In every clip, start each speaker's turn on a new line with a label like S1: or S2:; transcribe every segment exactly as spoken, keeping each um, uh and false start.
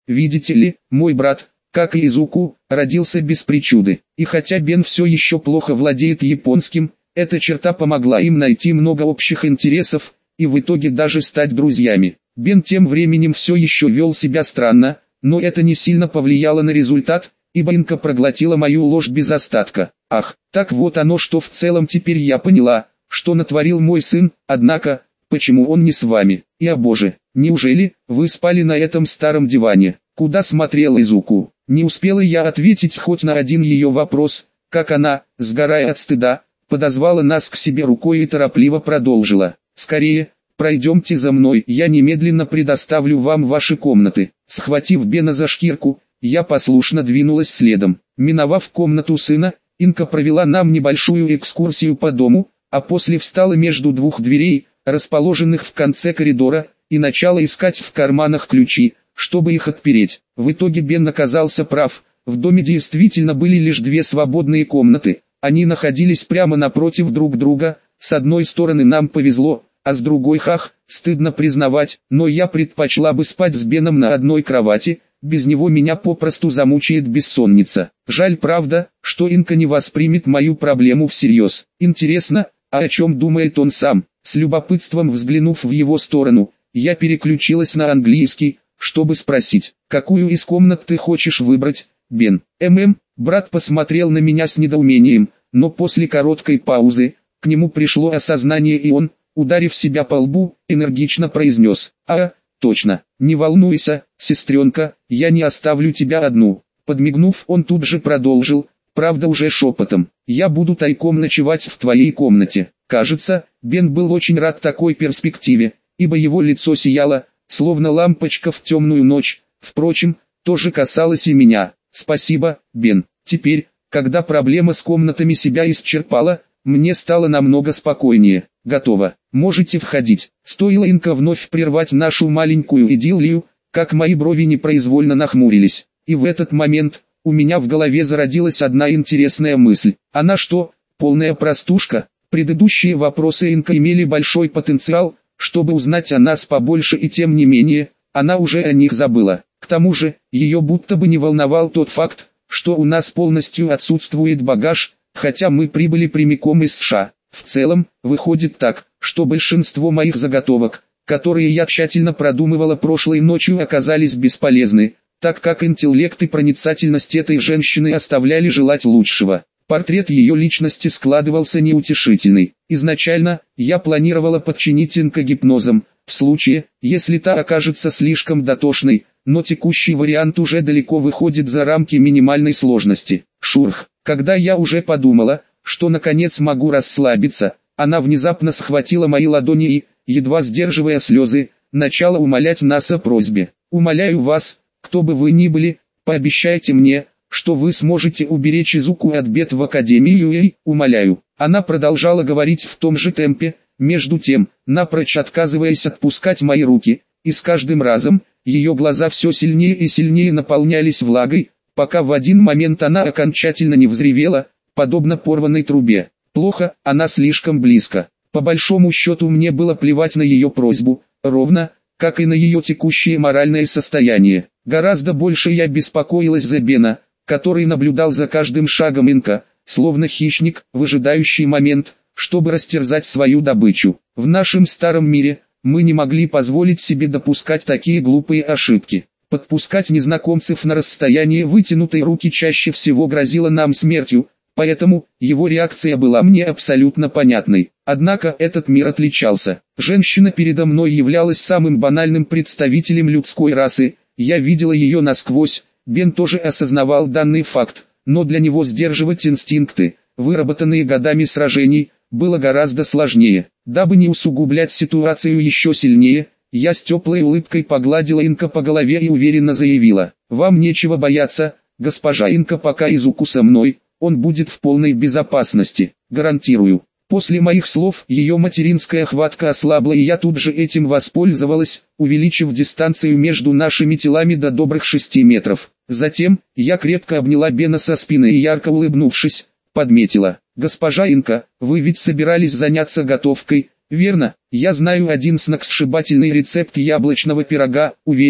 S1: Видите ли, мой брат, как и Изуку, родился без причуды. И хотя Бен все еще плохо владеет японским, эта черта помогла им найти много общих интересов, и в итоге даже стать друзьями. Бен тем временем все еще вел себя странно, но это не сильно повлияло на результат, ибо Инка проглотила мою ложь без остатка. Ах, так вот оно что, в целом теперь я поняла, что натворил мой сын, однако, почему он не с вами? И о боже, неужели вы спали на этом старом диване? Куда смотрел Изуку? Не успела я ответить хоть на один ее вопрос, как она, сгорая от стыда, подозвала нас к себе рукой и торопливо продолжила. «Скорее, пройдемте за мной, я немедленно предоставлю вам ваши комнаты». Схватив Бена за шкирку, я послушно двинулась следом. Миновав комнату сына, Инка провела нам небольшую экскурсию по дому, а после встала между двух дверей, расположенных в конце коридора, и начала искать в карманах ключи, чтобы их отпереть. В итоге Бен оказался прав, в доме действительно были лишь две свободные комнаты, они находились прямо напротив друг друга, с одной стороны нам повезло, а с другой хах, стыдно признавать, но я предпочла бы спать с Беном на одной кровати, без него меня попросту замучает бессонница. Жаль правда, что Инка не воспримет мою проблему всерьез. Интересно, а о чем думает он сам? С любопытством взглянув в его сторону, я переключилась на английский, чтобы спросить, какую из комнат ты хочешь выбрать, Бен? ММ, брат посмотрел на меня с недоумением, но после короткой паузы, к нему пришло осознание и он, ударив себя по лбу, энергично произнес: «А, точно, не волнуйся, сестренка, я не оставлю тебя одну». Подмигнув, он тут же продолжил, правда уже шепотом: «Я буду тайком ночевать в твоей комнате». Кажется, Бен был очень рад такой перспективе, ибо его лицо сияло, словно лампочка в темную ночь. Впрочем, то же касалось и меня. «Спасибо, Бен. Теперь, когда проблема с комнатами себя исчерпала, мне стало намного спокойнее. Готово. Можете входить». Стоило Инка вновь прервать нашу маленькую идиллию, как мои брови непроизвольно нахмурились. И в этот момент, у меня в голове зародилась одна интересная мысль. Она что, полная простушка? Предыдущие вопросы Инка имели большой потенциал, чтобы узнать о нас побольше, и тем не менее, она уже о них забыла. К тому же, ее будто бы не волновал тот факт, что у нас полностью отсутствует багаж, хотя мы прибыли прямиком из США. В целом, выходит так, что большинство моих заготовок, которые я тщательно продумывала прошлой ночью, оказались бесполезны, так как интеллект и проницательность этой женщины оставляли желать лучшего. Портрет ее личности складывался неутешительный. Изначально, я планировала подчинить Инка гипнозом, в случае, если та окажется слишком дотошной, но текущий вариант уже далеко выходит за рамки минимальной сложности. Шурх, когда я уже подумала, что наконец могу расслабиться, она внезапно схватила мои ладони и, едва сдерживая слезы, начала умолять нас о просьбе. «Умоляю вас, кто бы вы ни были, пообещайте мне, что вы сможете уберечь Изуку от бед в Академию, и, умоляю». Она продолжала говорить в том же темпе, между тем, напрочь отказываясь отпускать мои руки, и с каждым разом, ее глаза все сильнее и сильнее наполнялись влагой, пока в один момент она окончательно не взревела, подобно порванной трубе. Плохо, она слишком близко. По большому счету мне было плевать на ее просьбу, ровно, как и на ее текущее моральное состояние. Гораздо больше я беспокоилась за Бена, который наблюдал за каждым шагом Инка, словно хищник, выжидающий момент, чтобы растерзать свою добычу. В нашем старом мире, мы не могли позволить себе допускать такие глупые ошибки. Подпускать незнакомцев на расстояние вытянутой руки чаще всего грозило нам смертью, поэтому его реакция была мне абсолютно понятной. Однако этот мир отличался. Женщина передо мной являлась самым банальным представителем людской расы, я видела ее насквозь. Бен тоже осознавал данный факт, но для него сдерживать инстинкты, выработанные годами сражений, было гораздо сложнее. Дабы не усугублять ситуацию еще сильнее, я с теплой улыбкой погладила Инка по голове и уверенно заявила: «Вам нечего бояться, госпожа Инка, пока Изуку со мной, он будет в полной безопасности, гарантирую». После моих слов ее материнская хватка ослабла, и я тут же этим воспользовалась, увеличив дистанцию между нашими телами до добрых шести метров. Затем, я крепко обняла Бена со спины и, ярко улыбнувшись, подметила: «Госпожа Инка, вы ведь собирались заняться готовкой, верно? Я знаю один сногсшибательный рецепт яблочного пирога, уверена,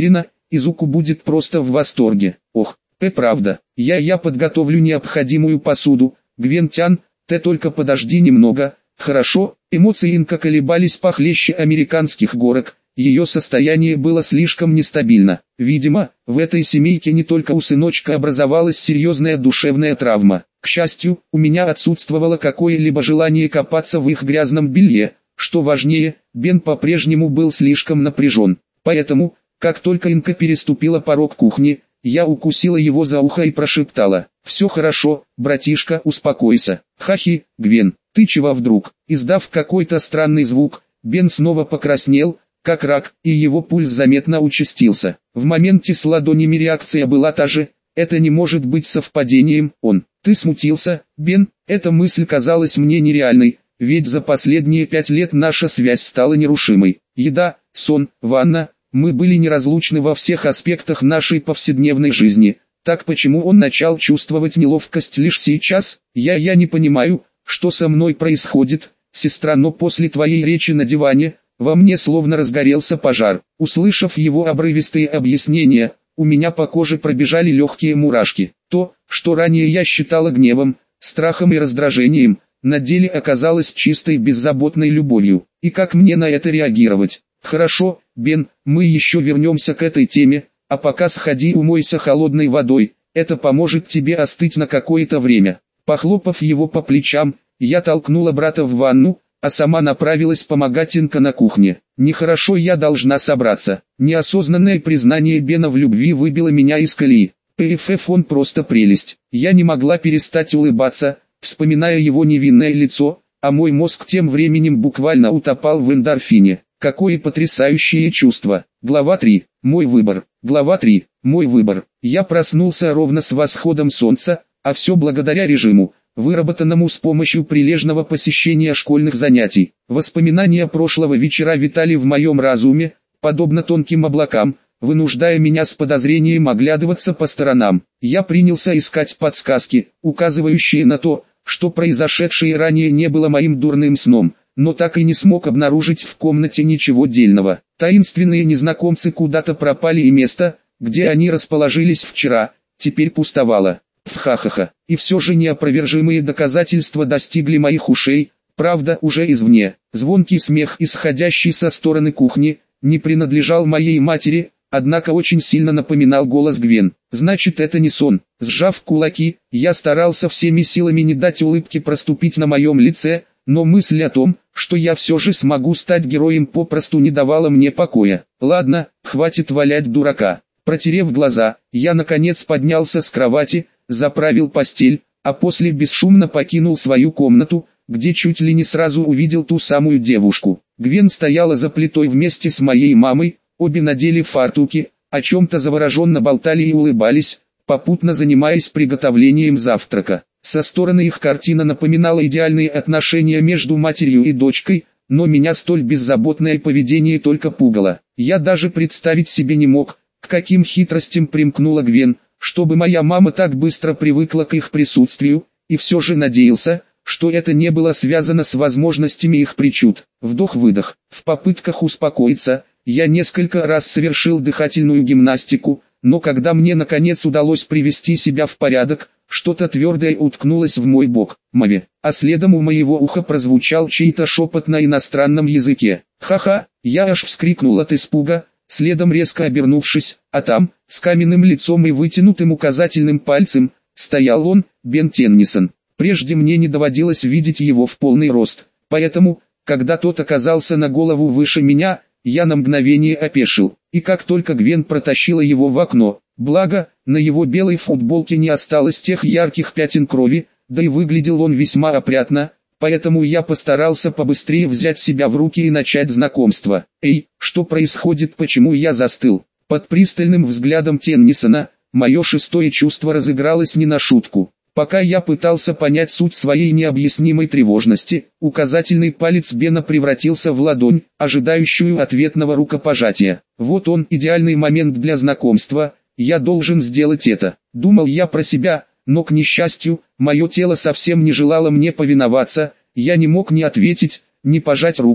S1: Изуку будет просто в восторге. Ох, П правда, я я подготовлю необходимую посуду. Гвентян, ты только подожди немного, хорошо? Эмоции Инка колебались похлеще американских горок. Ее состояние было слишком нестабильно. Видимо, в этой семейке не только у сыночка образовалась серьезная душевная травма. К счастью, у меня отсутствовало какое-либо желание копаться в их грязном белье. Что важнее, Бен по-прежнему был слишком напряжен. Поэтому, как только Инка переступила порог кухни, я укусила его за ухо и прошептала: «Все хорошо, братишка, успокойся». «Хахи, Гвен, ты чего вдруг?» Издав какой-то странный звук, Бен снова покраснел, как рак, и его пульс заметно участился. В моменте с ладонями реакция была та же. Это не может быть совпадением. Он: «Ты смутился, Бен?» Эта мысль казалась мне нереальной, ведь за последние пять лет наша связь стала нерушимой. Еда, сон, ванна, мы были неразлучны во всех аспектах нашей повседневной жизни. Так почему он начал чувствовать неловкость лишь сейчас? Я я не понимаю, что со мной происходит, сестра, но после твоей речи на диване во мне словно разгорелся пожар. Услышав его обрывистые объяснения, у меня по коже пробежали легкие мурашки. То, что ранее я считала гневом, страхом и раздражением, на деле оказалось чистой беззаботной любовью. И как мне на это реагировать? Хорошо, Бен, мы еще вернемся к этой теме, а пока сходи умойся холодной водой, это поможет тебе остыть на какое-то время. Похлопав его по плечам, я толкнула брата в ванну, а сама направилась помогать Инка на кухне. Нехорошо, я должна собраться. Неосознанное признание Бена в любви выбило меня из колеи. ПФФ, он просто прелесть. Я не могла перестать улыбаться, вспоминая его невинное лицо, а мой мозг тем временем буквально утопал в эндорфине. Какое потрясающее чувство. Глава три. Мой выбор. Глава три. Мой выбор. Я проснулся ровно с восходом солнца, а все благодаря режиму, выработанному с помощью прилежного посещения школьных занятий. Воспоминания прошлого вечера витали в моем разуме, подобно тонким облакам, вынуждая меня с подозрением оглядываться по сторонам. Я принялся искать подсказки, указывающие на то, что произошедшее ранее не было моим дурным сном, но так и не смог обнаружить в комнате ничего дельного. Таинственные незнакомцы куда-то пропали, и место, где они расположились вчера, теперь пустовало. Ха-ха-ха. И все же неопровержимые доказательства достигли моих ушей, правда уже извне. Звонкий смех, исходящий со стороны кухни, не принадлежал моей матери, однако очень сильно напоминал голос Гвен. Значит, это не сон. Сжав кулаки, я старался всеми силами не дать улыбке проступить на моем лице, но мысль о том, что я все же смогу стать героем, попросту не давала мне покоя. Ладно, хватит валять дурака. Протерев глаза, я наконец поднялся с кровати, заправил постель, а после бесшумно покинул свою комнату, где чуть ли не сразу увидел ту самую девушку. Гвен стояла за плитой вместе с моей мамой, обе надели фартуки, о чем-то завороженно болтали и улыбались, попутно занимаясь приготовлением завтрака. Со стороны их картина напоминала идеальные отношения между матерью и дочкой, но меня столь беззаботное поведение только пугало. Я даже представить себе не мог, к каким хитростям примкнула Гвен, чтобы моя мама так быстро привыкла к их присутствию, и все же надеялся, что это не было связано с возможностями их причуд. Вдох-выдох. В попытках успокоиться, я несколько раз совершил дыхательную гимнастику, но когда мне наконец удалось привести себя в порядок, что-то твердое уткнулось в мой бок. Мави. А следом у моего уха прозвучал чей-то шепот на иностранном языке. Ха-ха, я аж вскрикнул от испуга, следом резко обернувшись, а там, с каменным лицом и вытянутым указательным пальцем, стоял он, Бен Теннисон. Прежде мне не доводилось видеть его в полный рост, поэтому, когда тот оказался на голову выше меня, я на мгновение опешил. И как только Гвен протащила его в окно, благо, на его белой футболке не осталось тех ярких пятен крови, да и выглядел он весьма опрятно, поэтому я постарался побыстрее взять себя в руки и начать знакомство. Эй, что происходит, почему я застыл? Под пристальным взглядом Теннисона, мое шестое чувство разыгралось не на шутку. Пока я пытался понять суть своей необъяснимой тревожности, указательный палец Бена превратился в ладонь, ожидающую ответного рукопожатия. Вот он, идеальный момент для знакомства, я должен сделать это. Думал я про себя, но к несчастью, мое тело совсем не желало мне повиноваться, я не мог ни ответить, ни пожать руку.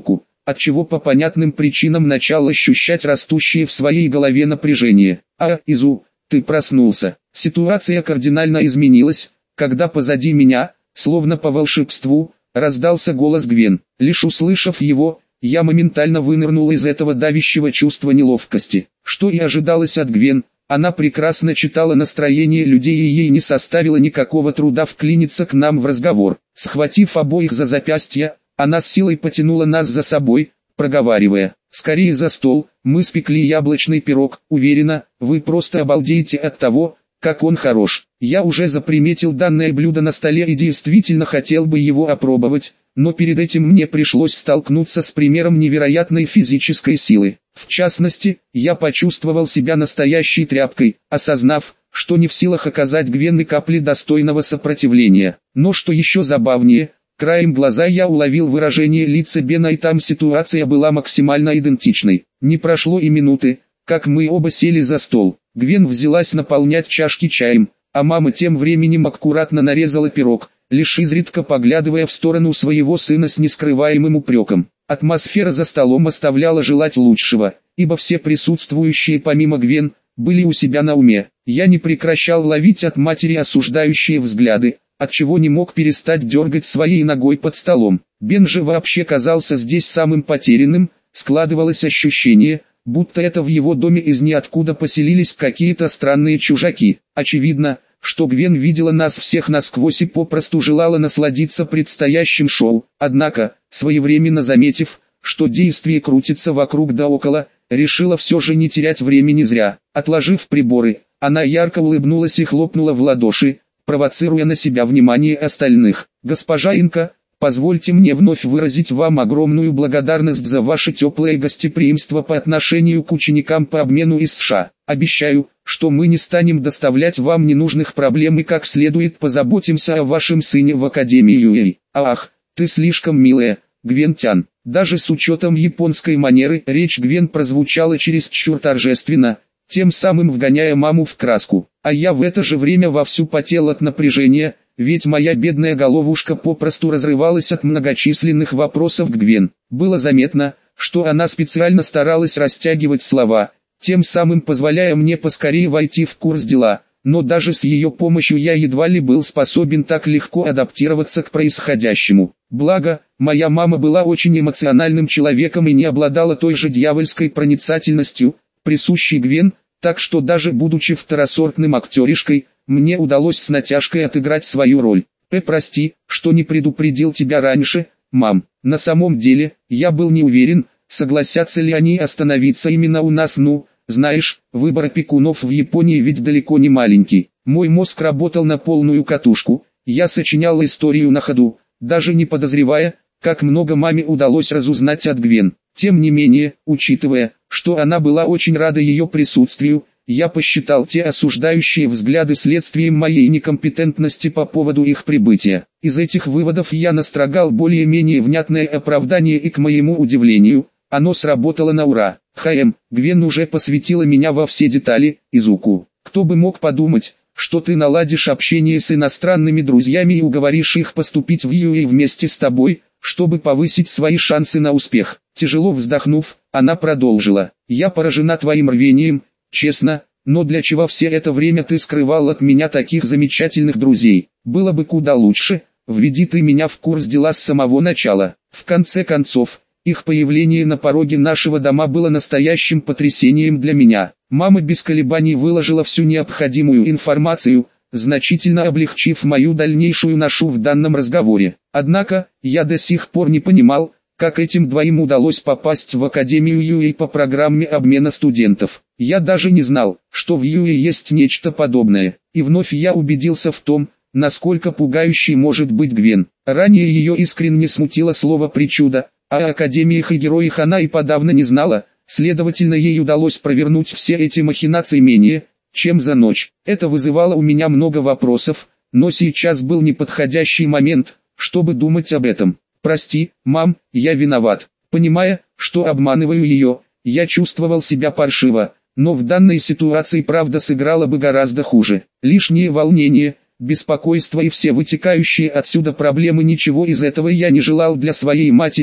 S1: отчего по понятным причинам начал ощущать растущее в своей голове напряжение. «А, Изу, ты проснулся». Ситуация кардинально изменилась, когда позади меня, словно по волшебству, раздался голос Гвен. Лишь услышав его, я моментально вынырнул из этого давящего чувства неловкости. Что и ожидалось от Гвен, она прекрасно читала настроение людей и ей не составило никакого труда вклиниться к нам в разговор. Схватив обоих за запястья, она с силой потянула нас за собой, проговаривая: «Скорее за стол, мы спекли яблочный пирог, уверена, вы просто обалдеете от того, как он хорош». Я уже заприметил данное блюдо на столе и действительно хотел бы его опробовать, но перед этим мне пришлось столкнуться с примером невероятной физической силы. В частности, я почувствовал себя настоящей тряпкой, осознав, что не в силах оказать Гвен и капли достойного сопротивления. Но что еще забавнее, краем глаза я уловил выражение лица Бена, и там ситуация была максимально идентичной. Не прошло и минуты, как мы оба сели за стол. Гвен взялась наполнять чашки чаем, а мама тем временем аккуратно нарезала пирог, лишь изредка поглядывая в сторону своего сына с нескрываемым упреком. Атмосфера за столом оставляла желать лучшего, ибо все присутствующие помимо Гвен, были у себя на уме. Я не прекращал ловить от матери осуждающие взгляды, отчего не мог перестать дергать своей ногой под столом. Бен же вообще казался здесь самым потерянным, складывалось ощущение, будто это в его доме из ниоткуда поселились какие-то странные чужаки. Очевидно, что Гвен видела нас всех насквозь и попросту желала насладиться предстоящим шоу, однако, своевременно заметив, что действие крутится вокруг да около, решила все же не терять времени зря. Отложив приборы, она ярко улыбнулась и хлопнула в ладоши, провоцируя на себя внимание остальных. «Госпожа Инка, позвольте мне вновь выразить вам огромную благодарность за ваше теплое гостеприимство по отношению к ученикам по обмену из США. Обещаю, что мы не станем доставлять вам ненужных проблем и как следует позаботимся о вашем сыне в Академии ю эй. Ах, ты слишком милая, Гвен Тян». Даже с учетом японской манеры, речь Гвен прозвучала чересчур торжественно, тем самым вгоняя маму в краску. А я в это же время вовсю потел от напряжения, ведь моя бедная головушка попросту разрывалась от многочисленных вопросов к Гвен. Было заметно, что она специально старалась растягивать слова, тем самым позволяя мне поскорее войти в курс дела, но даже с ее помощью я едва ли был способен так легко адаптироваться к происходящему. Благо, моя мама была очень эмоциональным человеком и не обладала той же дьявольской проницательностью, присущей Гвен, так что даже будучи второсортным актеришкой, мне удалось с натяжкой отыграть свою роль. «Э, прости, что не предупредил тебя раньше, мам. На самом деле, я был не уверен, согласятся ли они остановиться именно у нас. Ну, знаешь, выбор опекунов в Японии ведь далеко не маленький. Мой мозг работал на полную катушку, я сочинял историю на ходу, даже не подозревая, как много маме удалось разузнать от Гвен. Тем не менее, учитывая, что она была очень рада ее присутствию, я посчитал те осуждающие взгляды следствием моей некомпетентности по поводу их прибытия. Из этих выводов я настрогал более-менее внятное оправдание, и к моему удивлению, оно сработало на ура. «Хм, Гвен уже посвятила меня во все детали, Изуку. Кто бы мог подумать, что ты наладишь общение с иностранными друзьями и уговоришь их поступить в ю эй вместе с тобой, чтобы повысить свои шансы на успех». Тяжело вздохнув, она продолжила: «Я поражена твоим рвением, честно, но для чего все это время ты скрывал от меня таких замечательных друзей? Было бы куда лучше, введи ты меня в курс дела с самого начала». В конце концов, их появление на пороге нашего дома было настоящим потрясением для меня. Мама без колебаний выложила всю необходимую информацию, значительно облегчив мою дальнейшую ношу в данном разговоре. Однако, я до сих пор не понимал, как этим двоим удалось попасть в Академию ю эй по программе обмена студентов. Я даже не знал, что в ю эй есть нечто подобное. И вновь я убедился в том, насколько пугающей может быть Гвен. Ранее ее искренне смутило слово «причуда», а о академиях и героях она и подавно не знала, следовательно ей удалось провернуть все эти махинации менее, чем за ночь. Это вызывало у меня много вопросов, но сейчас был неподходящий момент, чтобы думать об этом. «Прости, мам, я виноват». Понимая, что обманываю ее, я чувствовал себя паршиво, но в данной ситуации правда сыграла бы гораздо хуже. Лишнее волнение, беспокойство и все вытекающие отсюда проблемы, ничего из этого я не желал для своей матери,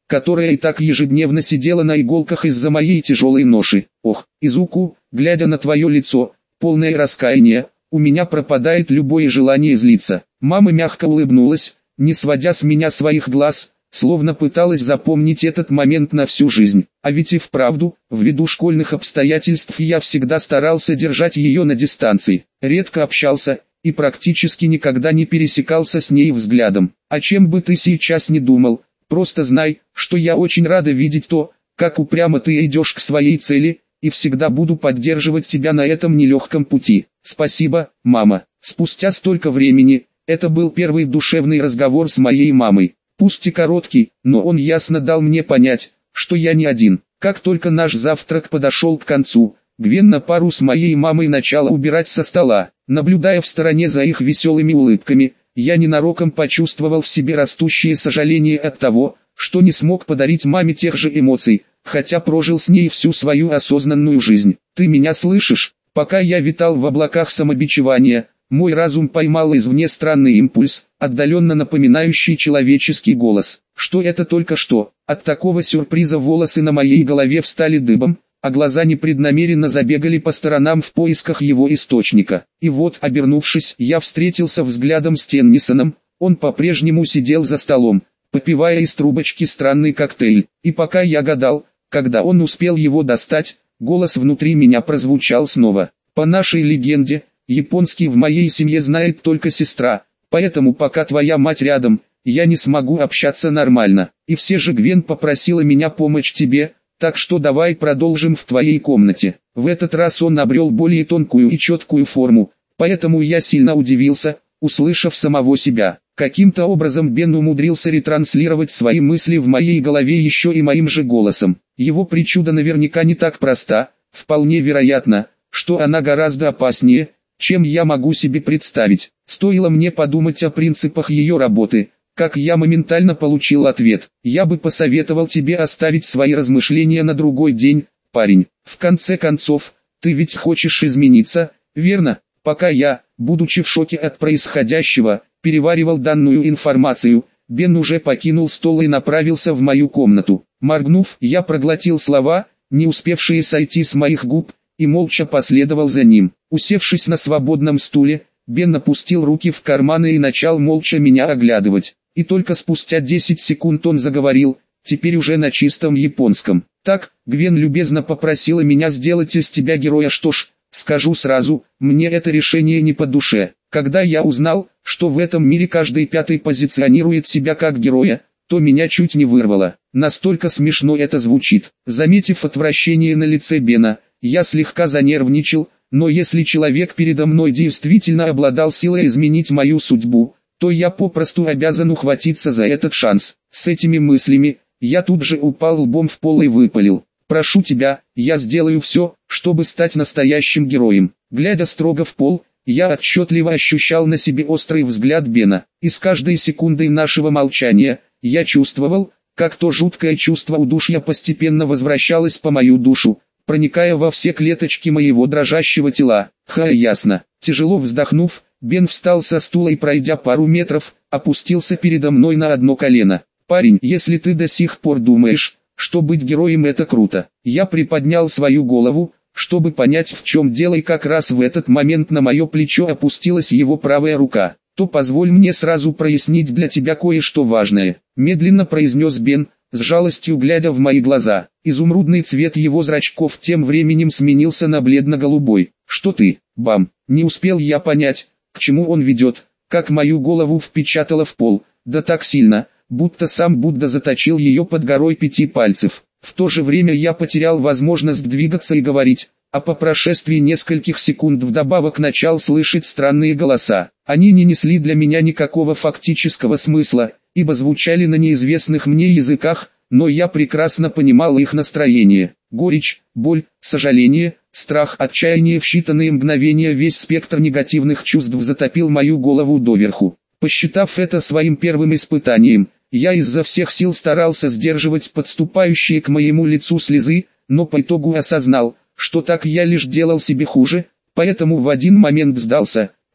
S1: которая и так ежедневно сидела на иголках из-за моей тяжелой ноши. Ох, Изуку, глядя на твое лицо, полное раскаяния, у меня пропадает любое желание злиться. Мама мягко улыбнулась, не сводя с меня своих глаз, словно пыталась запомнить этот момент на всю жизнь. А ведь и вправду, ввиду школьных обстоятельств я всегда старался держать ее на дистанции, редко общался и практически никогда не пересекался с ней взглядом. О чем бы ты сейчас ни думал, просто знай, что я очень рада видеть то, как упрямо ты идешь к своей цели, и всегда буду поддерживать тебя на этом нелегком пути. Спасибо, мама. Спустя столько времени, это был первый душевный разговор с моей мамой. Пусть и короткий, но он ясно дал мне понять, что я не один. Как только наш завтрак подошел к концу, Гвен на пару с моей мамой начала убирать со стола. Наблюдая в стороне за их веселыми улыбками, я ненароком почувствовал в себе растущее сожаление от того, что не смог подарить маме тех же эмоций, хотя прожил с ней всю свою осознанную жизнь. Ты меня слышишь? Пока я витал в облаках самобичевания, мой разум поймал извне странный импульс, отдаленно напоминающий человеческий голос. Что это только что? От такого сюрприза волосы на моей голове встали дыбом, а глаза непреднамеренно забегали по сторонам в поисках его источника. И вот, обернувшись, я встретился взглядом с Теннисоном. Он по-прежнему сидел за столом, попивая из трубочки странный коктейль. И пока я гадал, когда он успел его достать, голос внутри меня прозвучал снова. По нашей легенде, японский в моей семье знает только сестра, поэтому пока твоя мать рядом, я не смогу общаться нормально. И все же Гвен попросила меня помочь тебе, так что давай продолжим в твоей комнате. В этот раз он обрел более тонкую и четкую форму, поэтому я сильно удивился, услышав самого себя. Каким-то образом Бен умудрился ретранслировать свои мысли в моей голове еще и моим же голосом. Его причуда наверняка не так проста, вполне вероятно, что она гораздо опаснее, чем я могу себе представить. Стоило мне подумать о принципах ее работы, как я моментально получил ответ. Я бы посоветовал тебе оставить свои размышления на другой день, парень. В конце концов, ты ведь хочешь измениться, верно? Пока я, будучи в шоке от происходящего, переваривал данную информацию, Бен уже покинул стол и направился в мою комнату. Моргнув, я проглотил слова, не успевшие сойти с моих губ, и молча последовал за ним. Усевшись на свободном стуле, Бен опустил руки в карманы и начал молча меня оглядывать. И только спустя десять секунд он заговорил, теперь уже на чистом японском. «Так, Гвен любезно попросила меня сделать из тебя героя. Что ж, скажу сразу, мне это решение не по душе. Когда я узнал, что в этом мире каждый пятый позиционирует себя как героя, то меня чуть не вырвало. Настолько смешно это звучит». Заметив отвращение на лице Бена, я слегка занервничал, но если человек передо мной действительно обладал силой изменить мою судьбу, то я попросту обязан ухватиться за этот шанс. С этими мыслями, я тут же упал лбом в пол и выпалил: «Прошу тебя, я сделаю все, чтобы стать настоящим героем». Глядя строго в пол, я отчетливо ощущал на себе острый взгляд Бена, и с каждой секундой нашего молчания, я чувствовал, как то жуткое чувство удушья постепенно возвращалось по мою душу, проникая во все клеточки моего дрожащего тела. Ха, ясно. Тяжело вздохнув, Бен встал со стула и, пройдя пару метров, опустился передо мной на одно колено. «Парень, если ты до сих пор думаешь, что быть героем это круто». Я приподнял свою голову, чтобы понять, в чем дело, и как раз в этот момент на мое плечо опустилась его правая рука. «То позволь мне сразу прояснить для тебя кое-что важное», — медленно произнес Бен, с жалостью глядя в мои глаза. Изумрудный цвет его зрачков тем временем сменился на бледно-голубой. «Что ты, бам?» Не успел я понять, к чему он ведет, как мою голову впечатало в пол, да так сильно, будто сам Будда заточил ее под горой пяти пальцев. В то же время я потерял возможность двигаться и говорить, а по прошествии нескольких секунд вдобавок начал слышать странные голоса. Они не несли для меня никакого фактического смысла, ибо звучали на неизвестных мне языках, но я прекрасно понимал их настроение. Горечь, боль, сожаление, страх, отчаяние. В считанные мгновения весь спектр негативных чувств затопил мою голову доверху. Посчитав это своим первым испытанием, я изо всех сил старался сдерживать подступающие к моему лицу слезы, но по итогу осознал, что так я лишь делал себе хуже, поэтому в один момент сдался,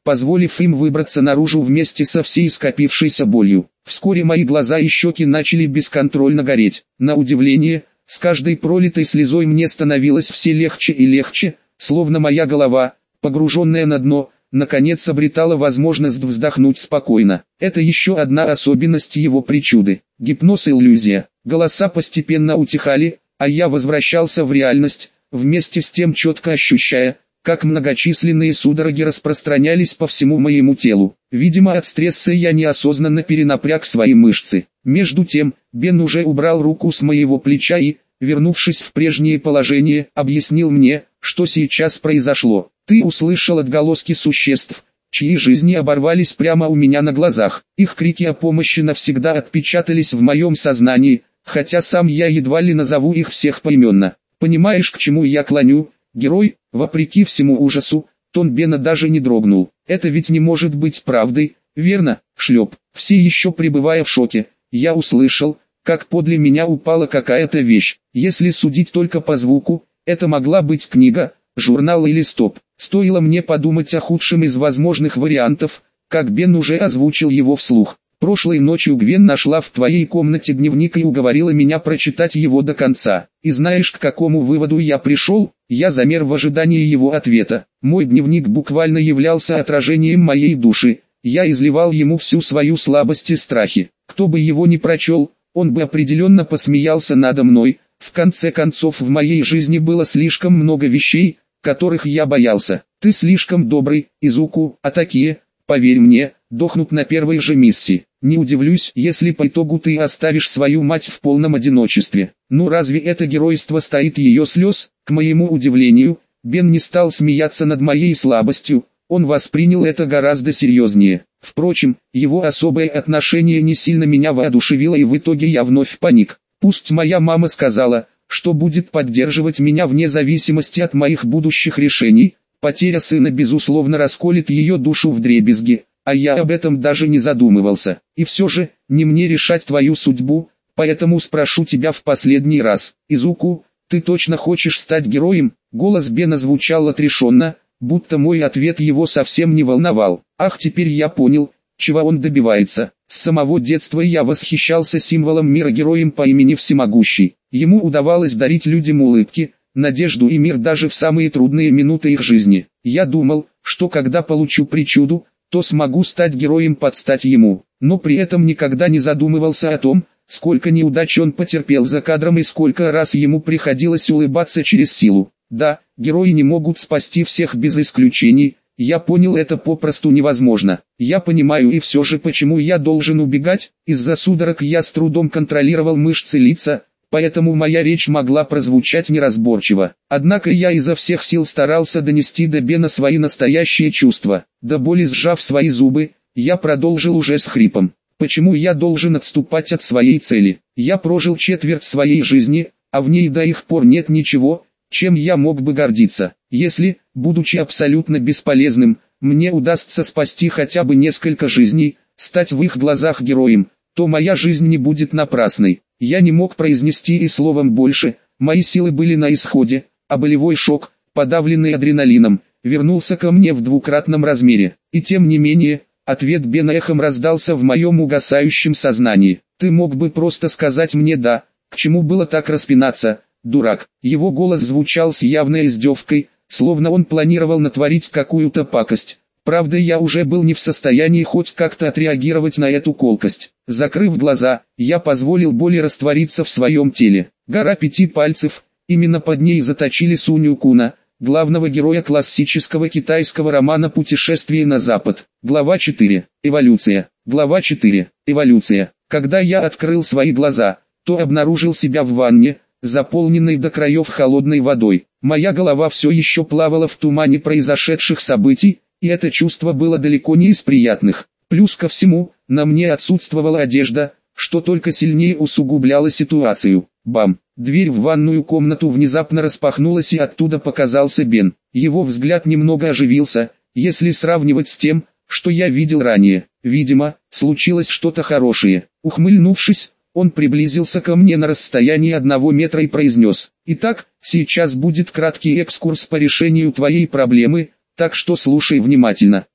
S1: позволив им выбраться наружу вместе со всей скопившейся болью. Вскоре мои глаза и щеки начали бесконтрольно гореть. На удивление, с каждой пролитой слезой мне становилось все легче и легче, словно моя голова, погруженная на дно, наконец обретала возможность вздохнуть спокойно. Это еще одна особенность его причуды. Гипноз и иллюзия. Голоса постепенно утихали, а я возвращался в реальность, вместе с тем четко ощущая, как многочисленные судороги распространялись по всему моему телу. Видимо, от стресса я неосознанно перенапряг свои мышцы. Между тем, Бен уже убрал руку с моего плеча и, вернувшись в прежнее положение, объяснил мне, что сейчас произошло. Ты услышал отголоски существ, чьи жизни оборвались прямо у меня на глазах. Их крики о помощи навсегда отпечатались в моем сознании, хотя сам я едва ли назову их всех поименно. Понимаешь, к чему я клоню, герой? Вопреки всему ужасу, тон Бена даже не дрогнул. Это ведь не может быть правдой, верно? Шлеп. Все еще пребывая в шоке, я услышал, как подле меня упала какая-то вещь. Если судить только по звуку, это могла быть книга, журнал или стоп. Стоило мне подумать о худшем из возможных вариантов, как Бен уже озвучил его вслух. Прошлой ночью Гвен нашла в твоей комнате дневник и уговорила меня прочитать его до конца. И знаешь, к какому выводу я пришел? Я замер в ожидании его ответа. Мой дневник буквально являлся отражением моей души. Я изливал ему всю свою слабость и страхи. Кто бы его ни прочел, он бы определенно посмеялся надо мной. В конце концов, в моей жизни было слишком много вещей, которых я боялся. Ты слишком добрый, Изуку, а такие, поверь мне, дохнут на первой же миссии. Не удивлюсь, если по итогу ты оставишь свою мать в полном одиночестве. Ну разве это геройство стоит ее слез? К моему удивлению, Бен не стал смеяться над моей слабостью, он воспринял это гораздо серьезнее. Впрочем, его особое отношение не сильно меня воодушевило, и в итоге я вновь паник. Пусть моя мама сказала, что будет поддерживать меня вне зависимости от моих будущих решений, потеря сына безусловно расколет ее душу вдребезги. А я об этом даже не задумывался. И все же, не мне решать твою судьбу, поэтому спрошу тебя в последний раз. Изуку, ты точно хочешь стать героем? Голос Бена звучал отрешенно, будто мой ответ его совсем не волновал. Ах, теперь я понял, чего он добивается. С самого детства я восхищался символом мира, героем по имени Всемогущий. Ему удавалось дарить людям улыбки, надежду и мир даже в самые трудные минуты их жизни. Я думал, что когда получу причуду, то смогу стать героем под стать ему, но при этом никогда не задумывался о том, сколько неудач он потерпел за кадром и сколько раз ему приходилось улыбаться через силу. Да, герои не могут спасти всех без исключений, я понял, это попросту невозможно. Я понимаю и все же, почему я должен убегать. Из-за судорог я с трудом контролировал мышцы лица, поэтому моя речь могла прозвучать неразборчиво. Однако я изо всех сил старался донести до Бена свои настоящие чувства. До боли сжав свои зубы, я продолжил уже с хрипом. Почему я должен отступать от своей цели? Я прожил четверть своей жизни, а в ней до сих пор нет ничего, чем я мог бы гордиться. Если, будучи абсолютно бесполезным, мне удастся спасти хотя бы несколько жизней, стать в их глазах героем, то моя жизнь не будет напрасной. Я не мог произнести и словом больше, мои силы были на исходе, а болевой шок, подавленный адреналином, вернулся ко мне в двукратном размере. И тем не менее, ответ Бена эхом раздался в моем угасающем сознании. Ты мог бы просто сказать мне «да», к чему было так распинаться, дурак. Его голос звучал с явной издевкой, словно он планировал натворить какую-то пакость. Правда, я уже был не в состоянии хоть как-то отреагировать на эту колкость. Закрыв глаза, я позволил боли раствориться в своем теле. Гора пяти пальцев, именно под ней заточили Суню Куна, главного героя классического китайского романа «Путешествие на Запад». Глава четыре. Эволюция. Глава четыре. Эволюция. Когда я открыл свои глаза, то обнаружил себя в ванне, заполненной до краев холодной водой. Моя голова все еще плавала в тумане произошедших событий, и это чувство было далеко не из приятных. Плюс ко всему, на мне отсутствовала одежда, что только сильнее усугубляло ситуацию. Бам! Дверь в ванную комнату внезапно распахнулась, и оттуда показался Бен. Его взгляд немного оживился, если сравнивать с тем, что я видел ранее. Видимо, случилось что-то хорошее. Ухмыльнувшись, он приблизился ко мне на расстоянии одного метра и произнес: «Итак, сейчас будет краткий экскурс по решению твоей проблемы, так что слушай внимательно.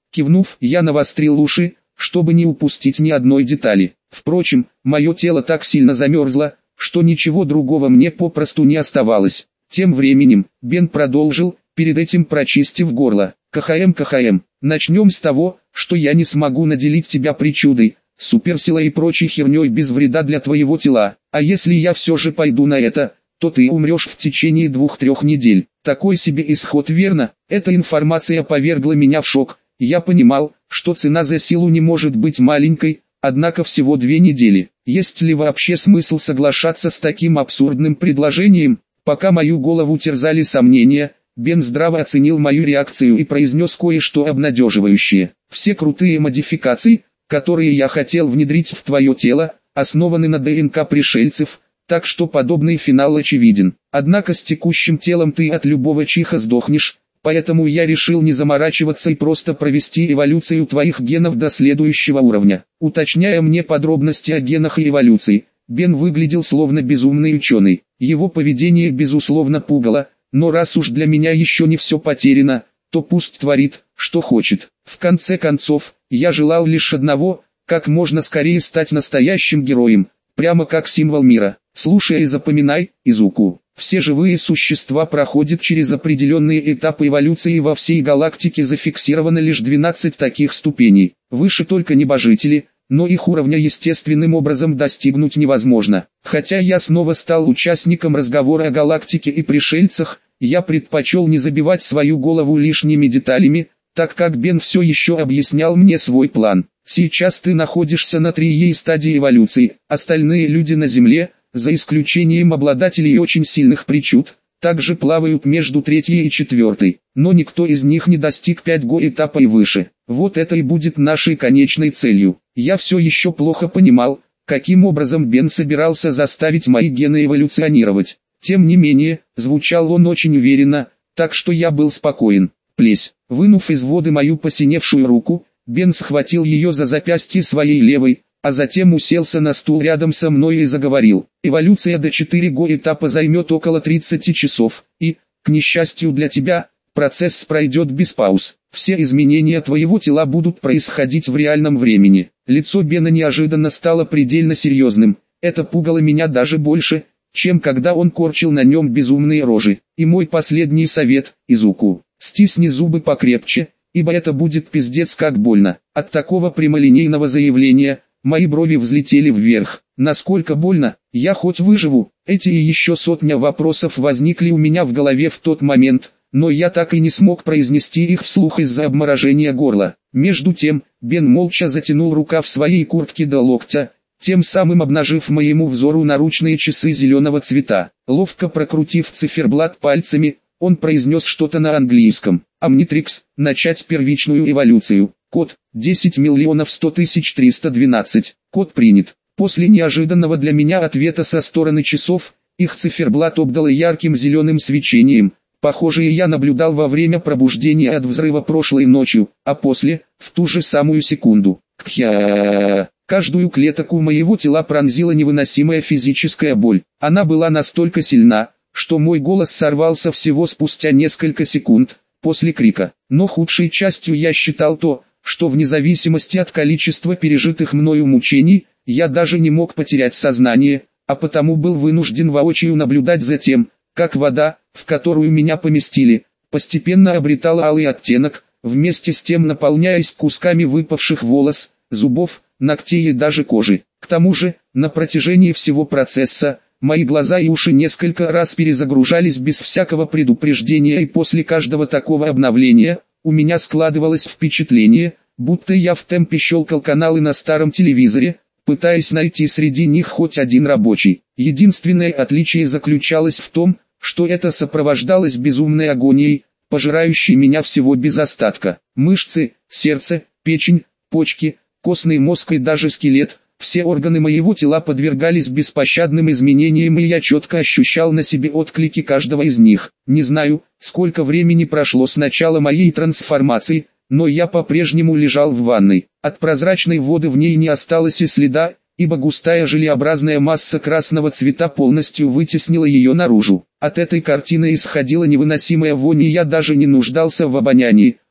S1: Кивнув, я навострил уши, чтобы не упустить ни одной детали. Впрочем, мое тело так сильно замерзло, что ничего другого мне попросту не оставалось. Тем временем, Бен продолжил, перед этим прочистив горло. КХМ, КХМ, начнем с того, что я не смогу наделить тебя причудой, суперсилой и прочей херней без вреда для твоего тела. А если я все же пойду на это, то ты умрешь в течение двух-трех недель. Такой себе исход, верно? Эта информация повергла меня в шок. Я понимал, что цена за силу не может быть маленькой, однако всего две недели. Есть ли вообще смысл соглашаться с таким абсурдным предложением? Пока мою голову терзали сомнения, Бен здраво оценил мою реакцию и произнес кое-что обнадеживающее. Все крутые модификации, которые я хотел внедрить в твое тело, основаны на ДНК пришельцев, так что подобный финал очевиден. Однако с текущим телом ты от любого чиха сдохнешь, поэтому я решил не заморачиваться и просто провести эволюцию твоих генов до следующего уровня. Уточняя мне подробности о генах и эволюции, Бен выглядел словно безумный ученый. Его поведение безусловно пугало, но раз уж для меня еще не все потеряно, то пусть творит, что хочет. В конце концов, я желал лишь одного, как можно скорее стать настоящим героем, прямо как символ мира. Слушай и запоминай, Изуку. Все живые существа проходят через определенные этапы эволюции, и во всей галактике зафиксировано лишь двенадцать таких ступеней. Выше только небожители, но их уровня естественным образом достигнуть невозможно. Хотя я снова стал участником разговора о галактике и пришельцах, я предпочел не забивать свою голову лишними деталями, так как Бен все еще объяснял мне свой план. Сейчас ты находишься на третьей стадии эволюции, остальные люди на Земле, за исключением обладателей очень сильных причуд, также плавают между третьей и четвертой, но никто из них не достиг пятого этапа и выше. Вот это и будет нашей конечной целью. Я все еще плохо понимал, каким образом Бен собирался заставить мои гены эволюционировать. Тем не менее, звучал он очень уверенно, так что я был спокоен. Плесь. Вынув из воды мою посиневшую руку, Бен схватил ее за запястье своей левой, а затем уселся на стул рядом со мной и заговорил. Эволюция до четвертого этапа займет около тридцати часов, и, к несчастью для тебя, процесс пройдет без пауз. Все изменения твоего тела будут происходить в реальном времени. Лицо Бена неожиданно стало предельно серьезным. Это пугало меня даже больше, чем когда он корчил на нем безумные рожи. И мой последний совет, Изуку, стисни зубы покрепче, ибо это будет пиздец как больно. От такого прямолинейного заявления мои брови взлетели вверх. Насколько больно? Я хоть выживу? Эти и еще сотня вопросов возникли у меня в голове в тот момент, но я так и не смог произнести их вслух из-за обморожения горла. Между тем, Бен молча затянул рукав своей куртки до локтя, тем самым обнажив моему взору наручные часы зеленого цвета. Ловко прокрутив циферблат пальцами, он произнес что-то на английском. Omnitrix, начать первичную эволюцию. Код десять миллионов сто тысяч триста двенадцать. Код принят. После неожиданного для меня ответа со стороны часов, их циферблат обдало ярким зеленым свечением. Похожее я наблюдал во время пробуждения от взрыва прошлой ночью, а после, в ту же самую секунду. Кхя. Каждую клетку моего тела пронзила невыносимая физическая боль. Она была настолько сильна, что мой голос сорвался всего спустя несколько секунд после крика. Но худшей частью я считал то, что вне зависимости от количества пережитых мною мучений, я даже не мог потерять сознание, а потому был вынужден воочию наблюдать за тем, как вода, в которую меня поместили, постепенно обретала алый оттенок, вместе с тем наполняясь кусками выпавших волос, зубов, ногтей и даже кожи. К тому же, на протяжении всего процесса, мои глаза и уши несколько раз перезагружались без всякого предупреждения, и после каждого такого обновления, у меня складывалось впечатление, будто я в темпе щелкал каналы на старом телевизоре, пытаясь найти среди них хоть один рабочий. Единственное отличие заключалось в том, что это сопровождалось безумной агонией, пожирающей меня всего без остатка. Мышцы, сердце, печень, почки, костный мозг и даже скелет, все органы моего тела подвергались беспощадным изменениям, и я четко ощущал на себе отклики каждого из них. Не знаю, сколько времени прошло с начала моей трансформации, но я по-прежнему лежал в ванной. От прозрачной воды в ней не осталось и следа, ибо густая желеобразная масса красного цвета полностью вытеснила ее наружу. От этой картины исходила невыносимая вонь, и я даже не нуждался в обонянии,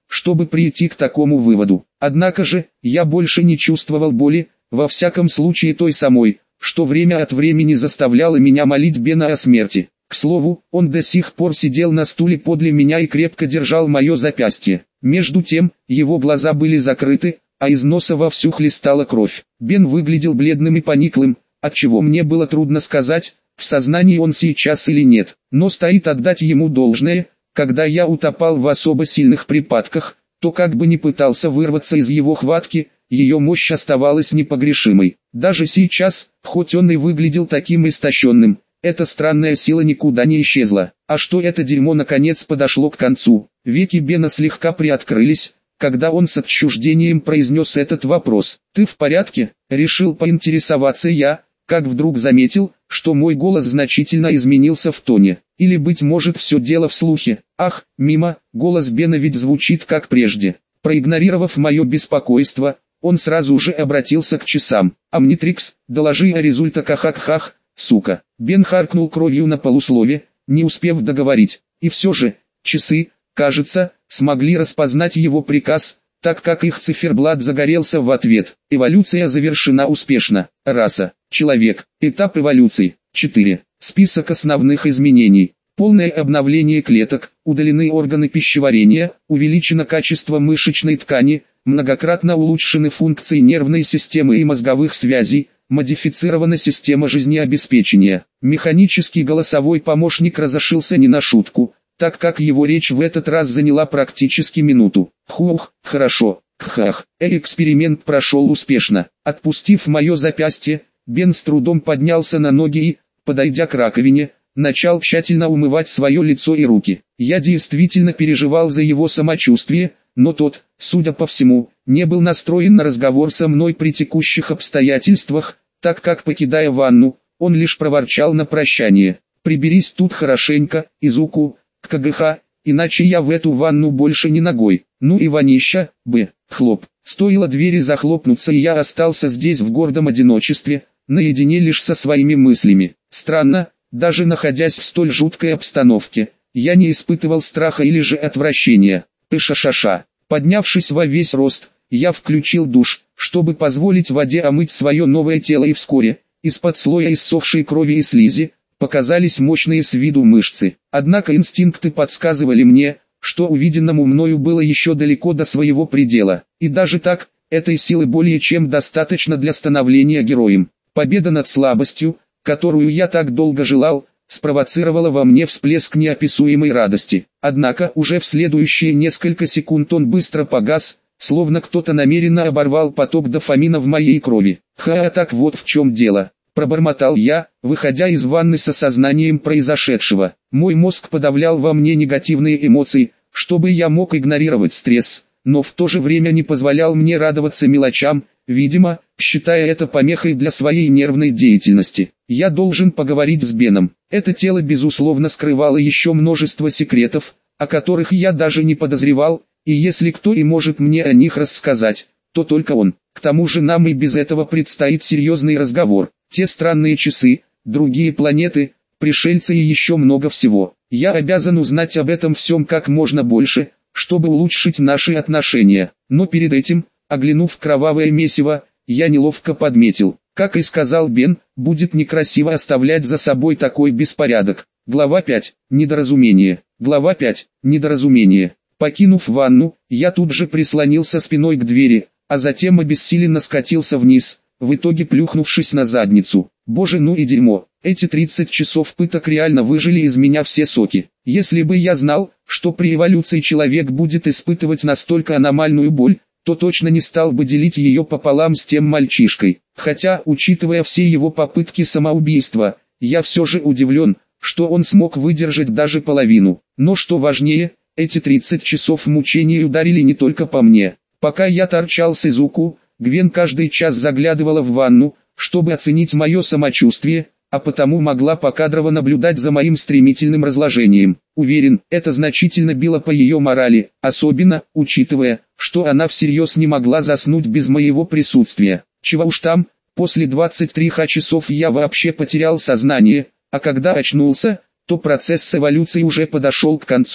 S1: чтобы прийти к такому выводу. Однако же, я больше не чувствовал боли, во всяком случае той самой, что время от времени заставляло меня молить Бена о смерти. К слову, он до сих пор сидел на стуле подле меня и крепко держал мое запястье. Между тем, его глаза были закрыты, а из носа вовсю хлестала кровь. Бен выглядел бледным и пониклым, отчего мне было трудно сказать, в сознании он сейчас или нет. Но стоит отдать ему должное, когда я утопал в особо сильных припадках, то как бы ни пытался вырваться из его хватки, ее мощь оставалась непогрешимой. Даже сейчас, хоть он и выглядел таким истощенным, эта странная сила никуда не исчезла. А что это дерьмо наконец подошло к концу? Веки Бена слегка приоткрылись, когда он с отчуждением произнес этот вопрос. «Ты в порядке?» — решил поинтересоваться я, как вдруг заметил, что мой голос значительно изменился в тоне. Или, быть может, все дело в слухе. Ах, мимо, голос Бена ведь звучит как прежде. Проигнорировав мое беспокойство, он сразу же обратился к часам. «Амнитрикс, доложи о результатах хах-хах, сука». Бен харкнул кровью на полуслове, не успев договорить. И все же, часы, кажется, смогли распознать его приказ, так как их циферблат загорелся в ответ. Эволюция завершена успешно. Раса. Человек. Этап эволюции. четыре. Список основных изменений. Полное обновление клеток, удалены органы пищеварения, увеличено качество мышечной ткани, многократно улучшены функции нервной системы и мозговых связей, модифицирована система жизнеобеспечения. Механический голосовой помощник разошелся не на шутку, так как его речь в этот раз заняла практически минуту. Хух, хорошо, кхах. Эксперимент прошел успешно. Отпустив мое запястье, Бен с трудом поднялся на ноги и, подойдя к раковине, начал тщательно умывать свое лицо и руки. Я действительно переживал за его самочувствие, но тот, судя по всему, не был настроен на разговор со мной при текущих обстоятельствах, так как, покидая ванну, он лишь проворчал на прощание: «Приберись тут хорошенько, Изуку, к КГХ, иначе я в эту ванну больше не ногой». Ну и вонища, б. Хлоп. Стоило двери захлопнуться, и я остался здесь в гордом одиночестве, наедине лишь со своими мыслями. Странно, даже находясь в столь жуткой обстановке, я не испытывал страха или же отвращения. Пыша-ша-ша. Поднявшись во весь рост, я включил душ, чтобы позволить воде омыть свое новое тело, и вскоре, из-под слоя иссохшей крови и слизи, показались мощные с виду мышцы. Однако инстинкты подсказывали мне, что увиденному мною было еще далеко до своего предела. И даже так, этой силы более чем достаточно для становления героем. Победа над слабостью, которую я так долго желал, спровоцировала во мне всплеск неописуемой радости. Однако уже в следующие несколько секунд он быстро погас, словно кто-то намеренно оборвал поток дофамина в моей крови. «Ха, так вот в чем дело», — пробормотал я, выходя из ванны с осознанием произошедшего. Мой мозг подавлял во мне негативные эмоции, чтобы я мог игнорировать стресс, но в то же время не позволял мне радоваться мелочам, видимо, считая это помехой для своей нервной деятельности. Я должен поговорить с Беном. Это тело безусловно скрывало еще множество секретов, о которых я даже не подозревал, и если кто и может мне о них рассказать, то только он. К тому же нам и без этого предстоит серьезный разговор. Те странные часы, другие планеты, пришельцы и еще много всего. Я обязан узнать об этом всем как можно больше, чтобы улучшить наши отношения. Но перед этим, оглянув кровавое месиво, я неловко подметил: как и сказал Бен, будет некрасиво оставлять за собой такой беспорядок. Глава пять. Недоразумение. Глава пять. Недоразумение. Покинув ванну, я тут же прислонился спиной к двери, а затем обессиленно скатился вниз, в итоге плюхнувшись на задницу. Боже, ну и дерьмо. Эти тридцать часов пыток реально выжили из меня все соки. Если бы я знал, что при эволюции человек будет испытывать настолько аномальную боль, то точно не стал бы делить ее пополам с тем мальчишкой. Хотя, учитывая все его попытки самоубийства, я все же удивлен, что он смог выдержать даже половину. Но что важнее, эти тридцать часов мучений ударили не только по мне. Пока я торчал с Изуку, Гвен каждый час заглядывала в ванну, чтобы оценить мое самочувствие, а потому могла покадрово наблюдать за моим стремительным разложением. Уверен, это значительно било по ее морали, особенно, учитывая, что она всерьез не могла заснуть без моего присутствия. Чего уж там, после двадцати трёх часов я вообще потерял сознание, а когда очнулся, то процесс эволюции уже подошел к концу.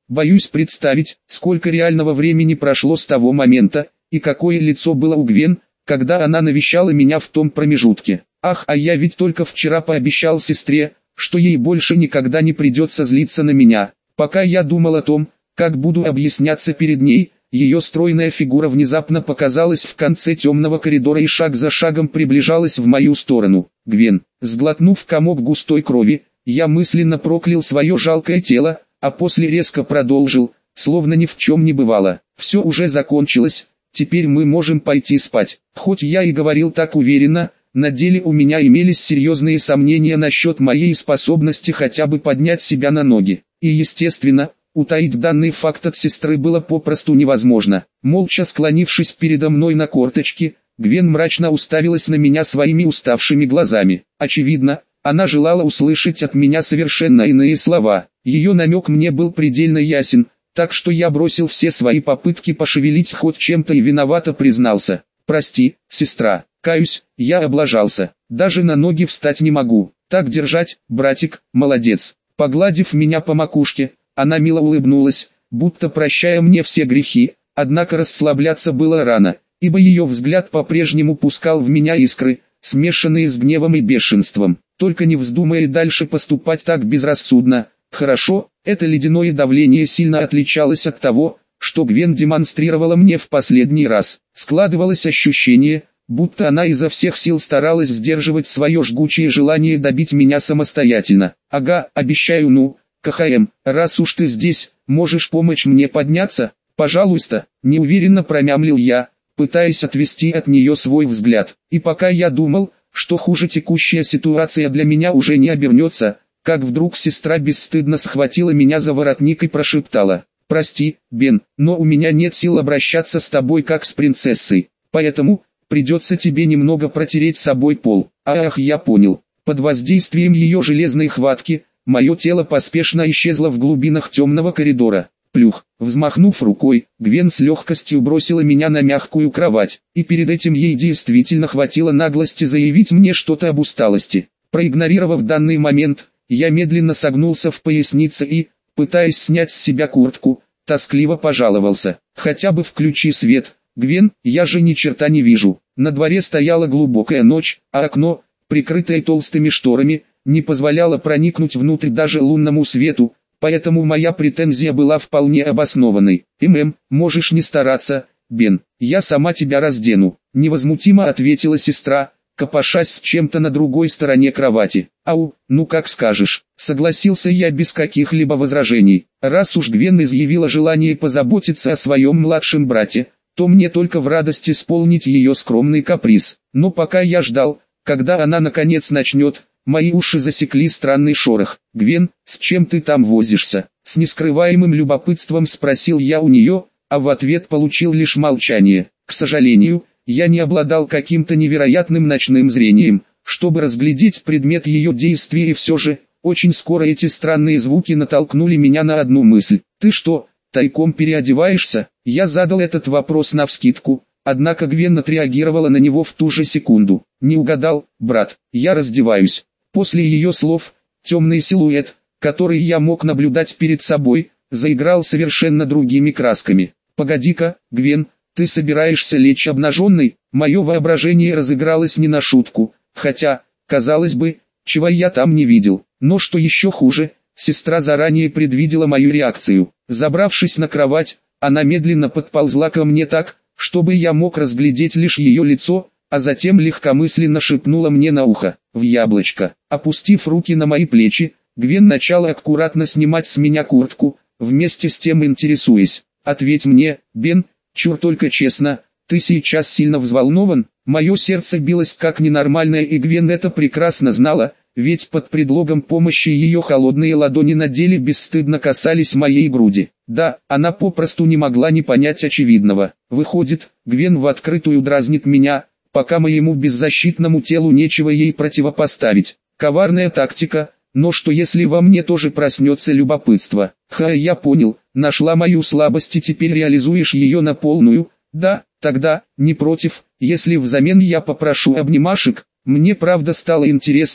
S1: Боюсь представить, сколько реального времени прошло с того момента, и какое лицо было у Гвен, когда она навещала меня в том промежутке. Ах, а я ведь только вчера пообещал сестре, что ей больше никогда не придется злиться на меня. Пока я думал о том, как буду объясняться перед ней, ее стройная фигура внезапно показалась в конце темного коридора и шаг за шагом приближалась в мою сторону. Гвен, сглотнув комок густой крови, я мысленно проклял свое жалкое тело, а после резко продолжил, словно ни в чем не бывало. Все уже закончилось, теперь мы можем пойти спать. Хоть я и говорил так уверенно, на деле у меня имелись серьезные сомнения насчет моей способности хотя бы поднять себя на ноги. И естественно, утаить данный факт от сестры было попросту невозможно. Молча склонившись передо мной на корточки, Гвен мрачно уставилась на меня своими уставшими глазами. Очевидно, она желала услышать от меня совершенно иные слова. Ее намек мне был предельно ясен, так что я бросил все свои попытки пошевелить хоть чем-то и виновато признался. «Прости, сестра, каюсь, я облажался, даже на ноги встать не могу. Так держать, братик, молодец». Погладив меня по макушке, она мило улыбнулась, будто прощая мне все грехи, однако расслабляться было рано, ибо ее взгляд по-прежнему пускал в меня искры, смешанные с гневом и бешенством. «Только не вздумай дальше поступать так безрассудно, хорошо?» Это ледяное давление сильно отличалось от того, что Гвен демонстрировала мне в последний раз. Складывалось ощущение, будто она изо всех сил старалась сдерживать свое жгучее желание добить меня самостоятельно. «Ага, обещаю, ну, КХМ, раз уж ты здесь, можешь помочь мне подняться, пожалуйста», неуверенно промямлил я, пытаясь отвести от нее свой взгляд. И пока я думал, что хуже текущая ситуация для меня уже не обернется, как вдруг сестра бесстыдно схватила меня за воротник и прошептала: «Прости, Бен, но у меня нет сил обращаться с тобой как с принцессой, поэтому придется тебе немного протереть собой пол». Ах, я понял. Под воздействием ее железной хватки, мое тело поспешно исчезло в глубинах темного коридора. Плюх, взмахнув рукой, Гвен с легкостью бросила меня на мягкую кровать, и перед этим ей действительно хватило наглости заявить мне что-то об усталости. Проигнорировав данный момент, я медленно согнулся в пояснице и, пытаясь снять с себя куртку, тоскливо пожаловался: «Хотя бы включи свет, Гвен, я же ни черта не вижу». На дворе стояла глубокая ночь, а окно, прикрытое толстыми шторами, не позволяло проникнуть внутрь даже лунному свету, поэтому моя претензия была вполне обоснованной. «Мм, можешь не стараться, Бен, я сама тебя раздену», невозмутимо ответила сестра, копошась с чем-то на другой стороне кровати. «Ау, ну как скажешь», согласился я без каких-либо возражений. Раз уж Гвен изъявила желание позаботиться о своем младшем брате, то мне только в радость исполнить ее скромный каприз. Но пока я ждал, когда она наконец начнет, мои уши засекли странный шорох. «Гвен, с чем ты там возишься?» С нескрываемым любопытством спросил я у нее, а в ответ получил лишь молчание. К сожалению, я не обладал каким-то невероятным ночным зрением, чтобы разглядеть предмет ее действий, и все же, очень скоро эти странные звуки натолкнули меня на одну мысль. «Ты что, тайком переодеваешься?» Я задал этот вопрос навскидку, однако Гвен отреагировала на него в ту же секунду. «Не угадал, брат, я раздеваюсь». После ее слов, темный силуэт, который я мог наблюдать перед собой, заиграл совершенно другими красками. «Погоди-ка, Гвен, ты собираешься лечь обнаженной?» Мое воображение разыгралось не на шутку, хотя, казалось бы, чего я там не видел. Но что еще хуже, сестра заранее предвидела мою реакцию. Забравшись на кровать, она медленно подползла ко мне так, чтобы я мог разглядеть лишь ее лицо, а затем легкомысленно шепнула мне на ухо: «В яблочко». Опустив руки на мои плечи, Гвен начала аккуратно снимать с меня куртку, вместе с тем интересуясь: «Ответь мне, Бен, чур только честно, ты сейчас сильно взволнован?» Мое сердце билось как ненормальное, и Гвен это прекрасно знала, ведь под предлогом помощи ее холодные ладони на деле бесстыдно касались моей груди. Да, она попросту не могла не понять очевидного. Выходит, Гвен в открытую дразнит меня, пока моему беззащитному телу нечего ей противопоставить. Коварная тактика, но что если во мне тоже проснется любопытство? Ха, я понял, нашла мою слабость и теперь реализуешь ее на полную. Да, тогда, не против, если взамен я попрошу обнимашек. Мне правда стало интересно,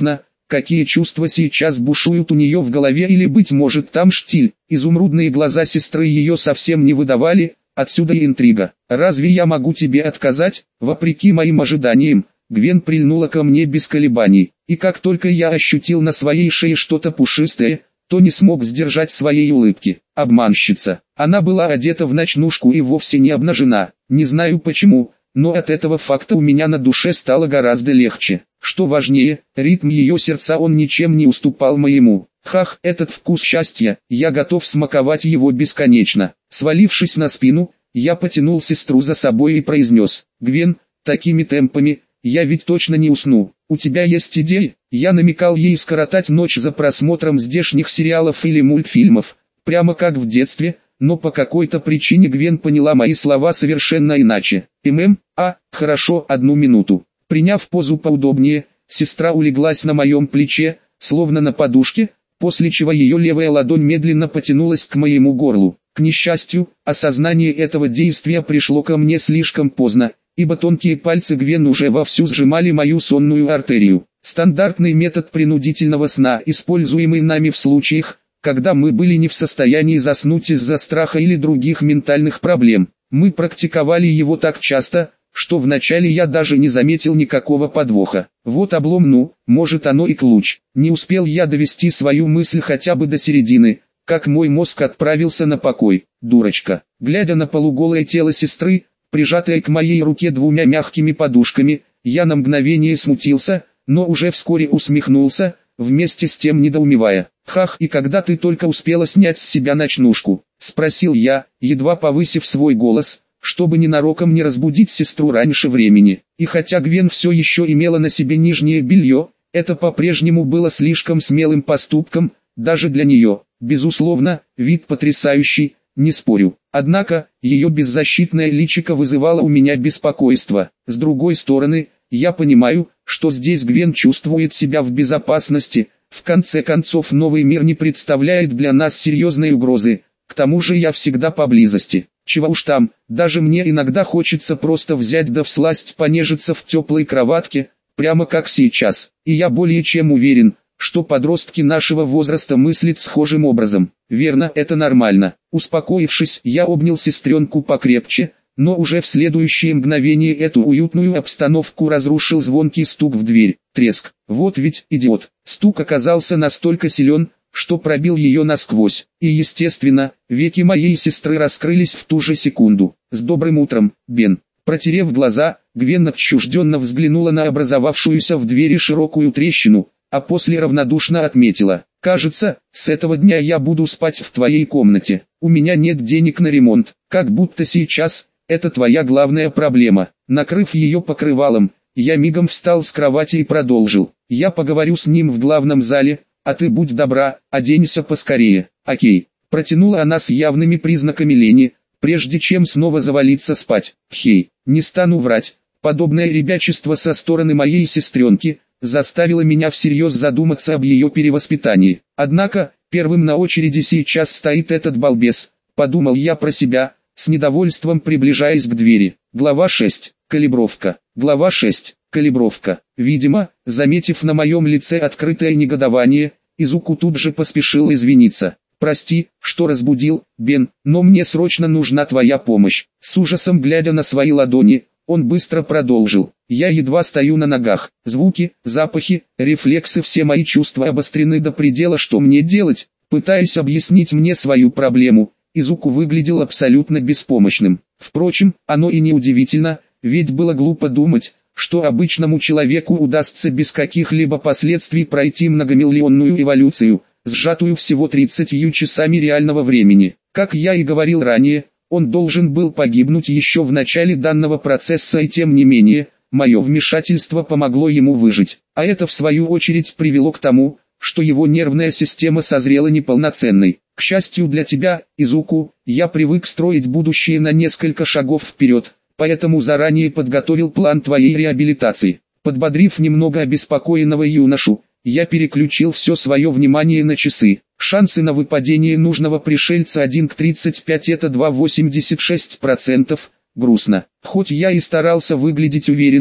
S1: какие чувства сейчас бушуют у нее в голове, или, быть может, там штиль. Изумрудные глаза сестры ее совсем не выдавали, отсюда и интрига. «Разве я могу тебе отказать?» Вопреки моим ожиданиям, Гвен прильнула ко мне без колебаний, и как только я ощутил на своей шее что-то пушистое, то не смог сдержать своей улыбки. Обманщица. Она была одета в ночнушку и вовсе не обнажена. Не знаю почему, но от этого факта у меня на душе стало гораздо легче. Что важнее, ритм ее сердца он ничем не уступал моему. Хах, этот вкус счастья, я готов смаковать его бесконечно. Свалившись на спину, я потянул сестру за собой и произнес: «Гвен, такими темпами, я ведь точно не усну. У тебя есть идеи?» Я намекал ей скоротать ночь за просмотром здешних сериалов или мультфильмов, прямо как в детстве, но по какой-то причине Гвен поняла мои слова совершенно иначе. «ММ, а, хорошо, одну минуту». Приняв позу поудобнее, сестра улеглась на моем плече, словно на подушке, после чего ее левая ладонь медленно потянулась к моему горлу. К несчастью, осознание этого действия пришло ко мне слишком поздно, ибо тонкие пальцы Гвен уже вовсю сжимали мою сонную артерию. Стандартный метод принудительного сна, используемый нами в случаях, когда мы были не в состоянии заснуть из-за страха или других ментальных проблем. Мы практиковали его так часто, что вначале я даже не заметил никакого подвоха. Вот облом, ну, может оно и к луч. Не успел я довести свою мысль хотя бы до середины, как мой мозг отправился на покой. Дурочка. Глядя на полуголое тело сестры, прижатое к моей руке двумя мягкими подушками, я на мгновение смутился, но уже вскоре усмехнулся, вместе с тем недоумевая. «Хах, и когда ты только успела снять с себя ночнушку?» — спросил я, едва повысив свой голос, чтобы ненароком не разбудить сестру раньше времени. И хотя Гвен все еще имела на себе нижнее белье, это по-прежнему было слишком смелым поступком, даже для нее. Безусловно, вид потрясающий, не спорю. Однако, ее беззащитное личико вызывало у меня беспокойство. С другой стороны, я понимаю, что здесь Гвен чувствует себя в безопасности. В конце концов, новый мир не представляет для нас серьезной угрозы. К тому же я всегда поблизости. Чего уж там, даже мне иногда хочется просто взять да всласть понежиться в теплой кроватке, прямо как сейчас. И я более чем уверен, что подростки нашего возраста мыслят схожим образом. Верно, это нормально. Успокоившись, я обнял сестренку покрепче, но уже в следующее мгновение эту уютную обстановку разрушил звонкий стук в дверь. Треск. Вот ведь идиот. Стук оказался настолько силен, что пробил ее насквозь. И естественно, веки моей сестры раскрылись в ту же секунду. «С добрым утром, Бен». Протерев глаза, Гвен отчужденно взглянула на образовавшуюся в двери широкую трещину, а после равнодушно отметила: «Кажется, с этого дня я буду спать в твоей комнате. У меня нет денег на ремонт, как будто сейчас это твоя главная проблема». Накрыв ее покрывалом, я мигом встал с кровати и продолжил: «Я поговорю с ним в главном зале, а ты будь добра, оденься поскорее». «Окей», протянула она с явными признаками лени, прежде чем снова завалиться спать. «Хей, не стану врать, подобное ребячество со стороны моей сестренки заставило меня всерьез задуматься об ее перевоспитании. Однако, первым на очереди сейчас стоит этот балбес», подумал я про себя, с недовольством приближаясь к двери. Глава шесть. Калибровка. Глава шесть. Калибровка. Видимо, заметив на моем лице открытое негодование, Изуку тут же поспешил извиниться. «Прости, что разбудил, Бен, но мне срочно нужна твоя помощь». С ужасом глядя на свои ладони, он быстро продолжил: «Я едва стою на ногах. Звуки, запахи, рефлексы, все мои чувства обострены до предела. Что мне делать?» Пытаясь объяснить мне свою проблему, Изуку выглядел абсолютно беспомощным. Впрочем, оно и не удивительно, ведь было глупо думать, что обычному человеку удастся без каких-либо последствий пройти многомиллионную эволюцию, сжатую всего тридцатью часами реального времени. Как я и говорил ранее, он должен был погибнуть еще в начале данного процесса, и тем не менее, мое вмешательство помогло ему выжить. А это в свою очередь привело к тому, что его нервная система созрела неполноценной. К счастью для тебя, Изуку, я привык строить будущее на несколько шагов вперед, поэтому заранее подготовил план твоей реабилитации. Подбодрив немного обеспокоенного юношу, я переключил все свое внимание на часы. Шансы на выпадение нужного пришельца один к тридцати пяти, это два целых восемьдесят шесть сотых процента. Грустно. Хоть я и старался выглядеть уверенным,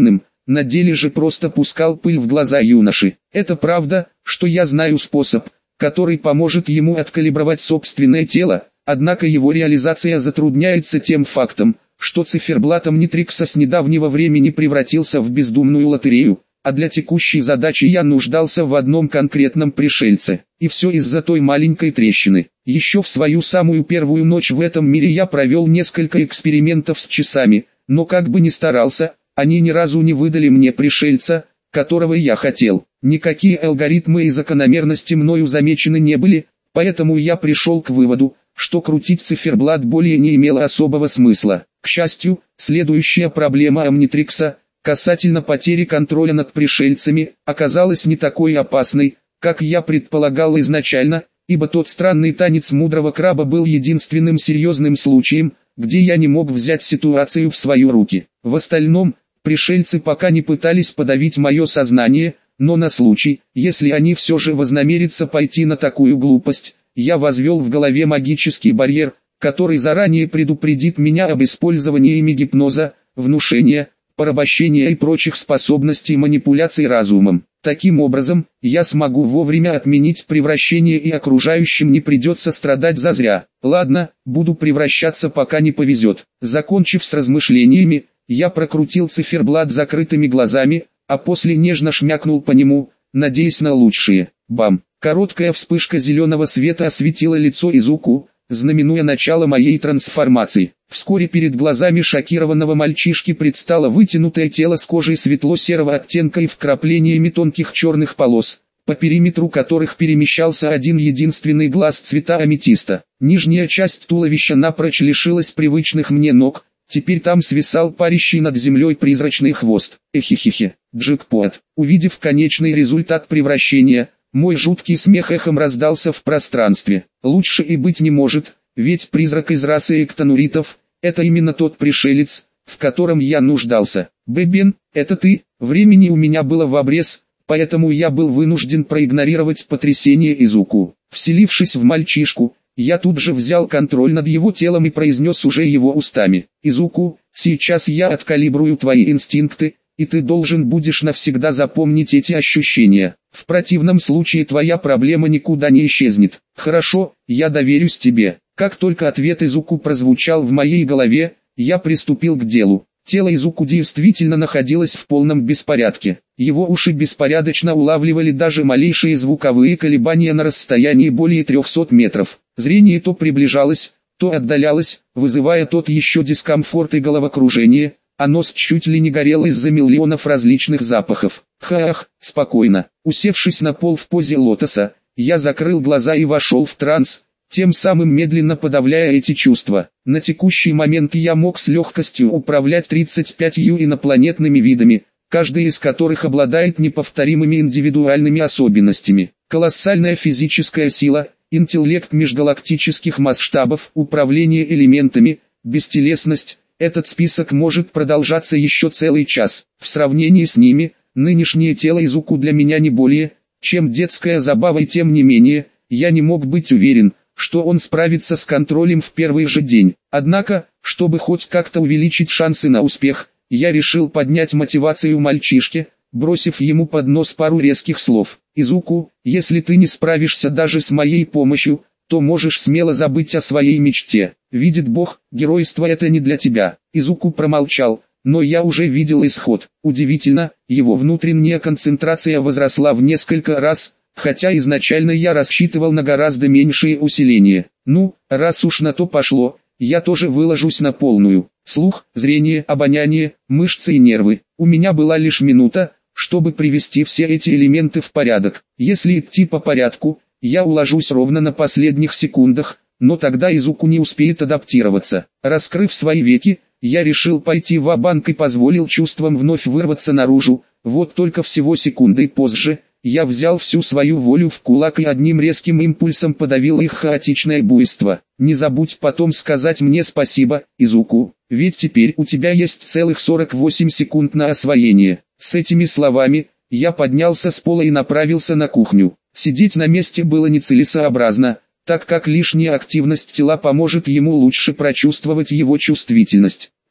S1: на деле же просто пускал пыль в глаза юноши. Это правда, что я знаю способ, который поможет ему откалибровать собственное тело, однако его реализация затрудняется тем фактом, что циферблат Omnitrix с недавнего времени превратился в бездумную лотерею, а для текущей задачи я нуждался в одном конкретном пришельце. И все из-за той маленькой трещины. Еще в свою самую первую ночь в этом мире я провел несколько экспериментов с часами, но как бы ни старался, они ни разу не выдали мне пришельца, которого я хотел. Никакие алгоритмы и закономерности мною замечены не были, поэтому я пришел к выводу, что крутить циферблат более не имело особого смысла. К счастью, следующая проблема Omnitrix касательно потери контроля над пришельцами оказалась не такой опасной, как я предполагал изначально, ибо тот странный танец мудрого краба был единственным серьезным случаем, где я не мог взять ситуацию в свои руки. В остальном, пришельцы пока не пытались подавить мое сознание, но на случай, если они все же вознамерятся пойти на такую глупость, я возвел в голове магический барьер, который заранее предупредит меня об использовании ими гипноза, внушения, порабощения и прочих способностей манипуляций разумом. Таким образом, я смогу вовремя отменить превращение и окружающим не придется страдать зазря. Ладно, буду превращаться пока не повезет. Закончив с размышлениями, я прокрутил циферблат закрытыми глазами, а после нежно шмякнул по нему, надеясь на лучшее. Бам! Короткая вспышка зеленого света осветила лицо Изуку, знаменуя начало моей трансформации. Вскоре перед глазами шокированного мальчишки предстало вытянутое тело с кожей светло-серого оттенка и вкраплениями тонких черных полос, по периметру которых перемещался один единственный глаз цвета аметиста. Нижняя часть туловища напрочь лишилась привычных мне ног, теперь там свисал парящий над землей призрачный хвост. Эхихихи, джекпот. Увидев конечный результат превращения, мой жуткий смех эхом раздался в пространстве. Лучше и быть не может, ведь призрак из расы эктонуритов – это именно тот пришелец, в котором я нуждался. Бэбен, это ты? Времени у меня было в обрез, поэтому я был вынужден проигнорировать потрясение Изуку. Вселившись в мальчишку, я тут же взял контроль над его телом и произнес уже его устами. Изуку, сейчас я откалибрую твои инстинкты, и ты должен будешь навсегда запомнить эти ощущения. В противном случае твоя проблема никуда не исчезнет. Хорошо, я доверюсь тебе. Как только ответ Изуку прозвучал в моей голове, я приступил к делу. Тело Изуку действительно находилось в полном беспорядке. Его уши беспорядочно улавливали даже малейшие звуковые колебания на расстоянии более трехсот метров. Зрение то приближалось, то отдалялось, вызывая тот еще дискомфорт и головокружение, а нос чуть ли не горел из-за миллионов различных запахов. Хаах, спокойно. Усевшись на пол в позе лотоса, я закрыл глаза и вошел в транс, тем самым медленно подавляя эти чувства. На текущий момент я мог с легкостью управлять тридцатью пятью инопланетными видами, каждый из которых обладает неповторимыми индивидуальными особенностями. Колоссальная физическая сила, интеллект межгалактических масштабов, управление элементами, бестелесность. Этот список может продолжаться еще целый час. В сравнении с ними, нынешнее тело Изуку для меня не более, чем детская забава, и тем не менее, я не мог быть уверен, что он справится с контролем в первый же день. Однако, чтобы хоть как-то увеличить шансы на успех, я решил поднять мотивацию мальчишки, бросив ему под нос пару резких слов. «Изуку, если ты не справишься даже с моей помощью, то можешь смело забыть о своей мечте. Видит Бог, геройство это не для тебя». Изуку промолчал, но я уже видел исход. Удивительно, его внутренняя концентрация возросла в несколько раз, хотя изначально я рассчитывал на гораздо меньшее усиление. Ну, раз уж на то пошло, я тоже выложусь на полную. Слух, зрение, обоняние, мышцы и нервы. У меня была лишь минута, чтобы привести все эти элементы в порядок. Если идти по порядку, я уложусь ровно на последних секундах, но тогда Изуку не успеет адаптироваться. Раскрыв свои веки, я решил пойти ва-банк и позволил чувствам вновь вырваться наружу. Вот только всего секундой позже, я взял всю свою волю в кулак и одним резким импульсом подавил их хаотичное буйство. Не забудь потом сказать мне спасибо, Изуку, ведь теперь у тебя есть целых сорок восемь секунд на освоение. С этими словами, я поднялся с пола и направился на кухню. Сидеть на месте было нецелесообразно, так как лишняя активность тела поможет ему лучше прочувствовать его чувствительность.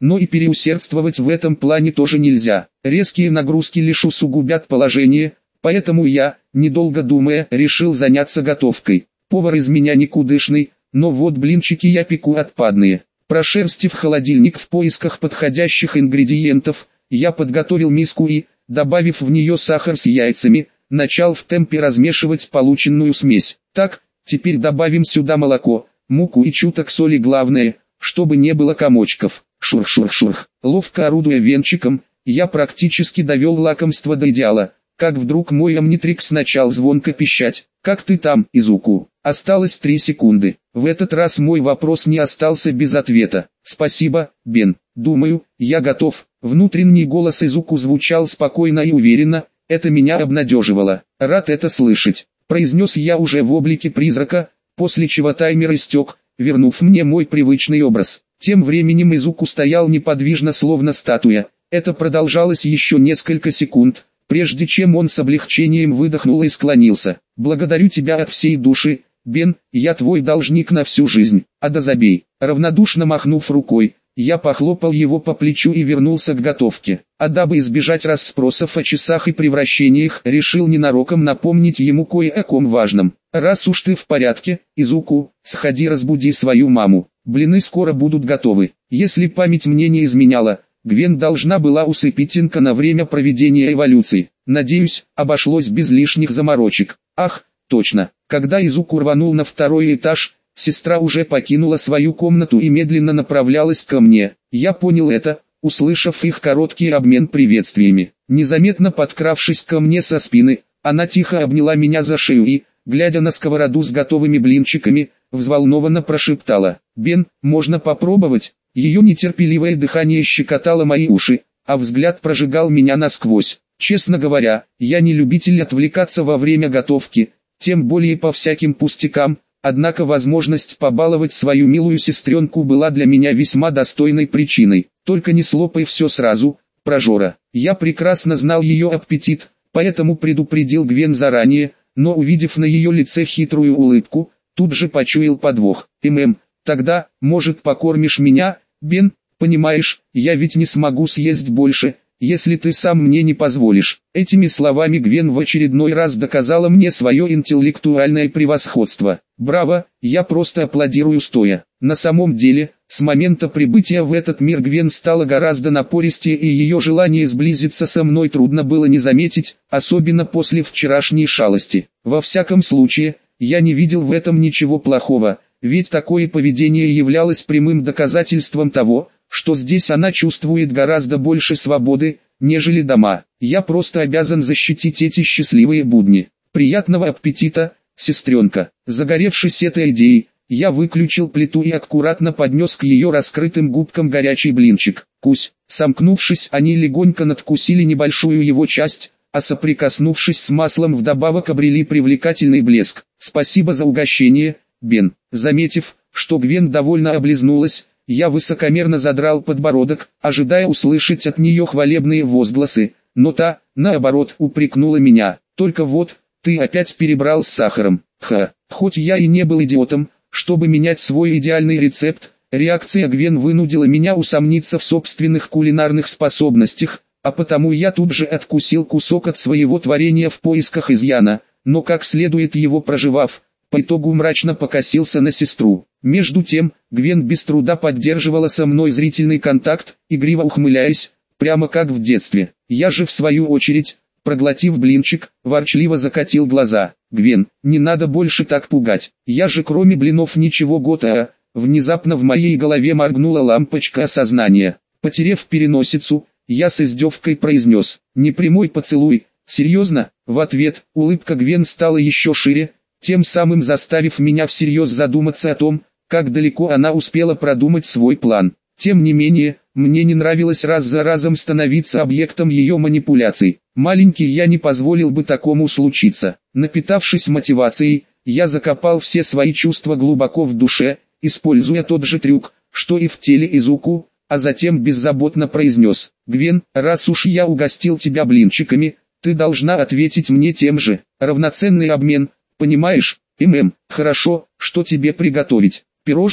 S1: но и переусердствовать в этом плане тоже нельзя. Резкие нагрузки лишь усугубят положение, поэтому я, недолго думая, решил заняться готовкой. Повар из меня никудышный, но вот блинчики я пеку отпадные. Прошерстив холодильник в поисках подходящих ингредиентов, я подготовил миску и, добавив в нее сахар с яйцами, начал в темпе размешивать полученную смесь. Так, теперь добавим сюда молоко, муку и чуток соли, главное, чтобы не было комочков. Шурх-шурх-шурх. Ловко орудуя венчиком, я практически довел лакомство до идеала, как вдруг мой омнитрикс начал звонко пищать. «Как ты там, Изуку?» Осталось три секунды. В этот раз мой вопрос не остался без ответа. «Спасибо, Бен. Думаю, я готов». Внутренний голос Изуку звучал спокойно и уверенно, это меня обнадеживало. «Рад это слышать», — произнес я уже в облике призрака, после чего таймер истек, вернув мне мой привычный образ. Тем временем Изуку стоял неподвижно, словно статуя. Это продолжалось еще несколько секунд, прежде чем он с облегчением выдохнул и склонился. «Благодарю тебя от всей души, Бен, я твой должник на всю жизнь, а да забей». Равнодушно махнув рукой, я похлопал его по плечу и вернулся к готовке. А дабы избежать расспросов о часах и превращениях, решил ненароком напомнить ему кое о ком важном. «Раз уж ты в порядке, Изуку, сходи разбуди свою маму, блины скоро будут готовы». Если память мне не изменяла, Гвен должна была усыпить Инка на время проведения эволюции. Надеюсь, обошлось без лишних заморочек. Ах, точно, когда Изуку рванул на второй этаж, сестра уже покинула свою комнату и медленно направлялась ко мне. Я понял это, услышав их короткий обмен приветствиями. Незаметно подкравшись ко мне со спины, она тихо обняла меня за шею и, глядя на сковороду с готовыми блинчиками, взволнованно прошептала: «Бен, можно попробовать?» Ее нетерпеливое дыхание щекотало мои уши, а взгляд прожигал меня насквозь. Честно говоря, я не любитель отвлекаться во время готовки, тем более по всяким пустякам, однако возможность побаловать свою милую сестренку была для меня весьма достойной причиной. Только не слопай все сразу, прожора. Я прекрасно знал ее аппетит, поэтому предупредил Гвен заранее, но увидев на ее лице хитрую улыбку, тут же почуял подвох. «Мм, тогда, может, покормишь меня, Бен? Понимаешь, я ведь не смогу съесть больше, если ты сам мне не позволишь». Этими словами Гвен в очередной раз доказала мне свое интеллектуальное превосходство. Браво, я просто аплодирую стоя. На самом деле, с момента прибытия в этот мир Гвен стала гораздо напористее, и ее желание сблизиться со мной трудно было не заметить, особенно после вчерашней шалости. Во всяком случае, я не видел в этом ничего плохого, ведь такое поведение являлось прямым доказательством того, что здесь она чувствует гораздо больше свободы, нежели дома. Я просто обязан защитить эти счастливые будни. Приятного аппетита, сестренка. Загоревшись этой идеей, я выключил плиту и аккуратно поднес к ее раскрытым губкам горячий блинчик. Кусь, сомкнувшись, они легонько надкусили небольшую его часть, а соприкоснувшись с маслом вдобавок обрели привлекательный блеск. «Спасибо за угощение, Бен». Заметив, что Гвен довольно облизнулась, я высокомерно задрал подбородок, ожидая услышать от нее хвалебные возгласы, но та, наоборот, упрекнула меня. «Только вот, ты опять перебрал с сахаром». Ха, хоть я и не был идиотом, чтобы менять свой идеальный рецепт, реакция Гвен вынудила меня усомниться в собственных кулинарных способностях, а потому я тут же откусил кусок от своего творения в поисках изъяна, но как следует его прожевав, по итогу мрачно покосился на сестру. Между тем, Гвен без труда поддерживала со мной зрительный контакт, игриво ухмыляясь, прямо как в детстве. Я же в свою очередь, проглотив блинчик, ворчливо закатил глаза. «Гвен, не надо больше так пугать, я же кроме блинов ничего готова». Внезапно в моей голове моргнула лампочка осознания. Потерев переносицу, я с издевкой произнес: «Непрямой поцелуй, серьезно?» В ответ, улыбка Гвен стала еще шире, тем самым заставив меня всерьез задуматься о том, как далеко она успела продумать свой план. Тем не менее, мне не нравилось раз за разом становиться объектом ее манипуляций. Маленький я не позволил бы такому случиться. Напитавшись мотивацией, я закопал все свои чувства глубоко в душе, используя тот же трюк, что и в теле Изуку, а затем беззаботно произнес: «Гвен, раз уж я угостил тебя блинчиками, ты должна ответить мне тем же. Равноценный обмен, понимаешь? Мм, хорошо, что тебе приготовить? Пирожное?»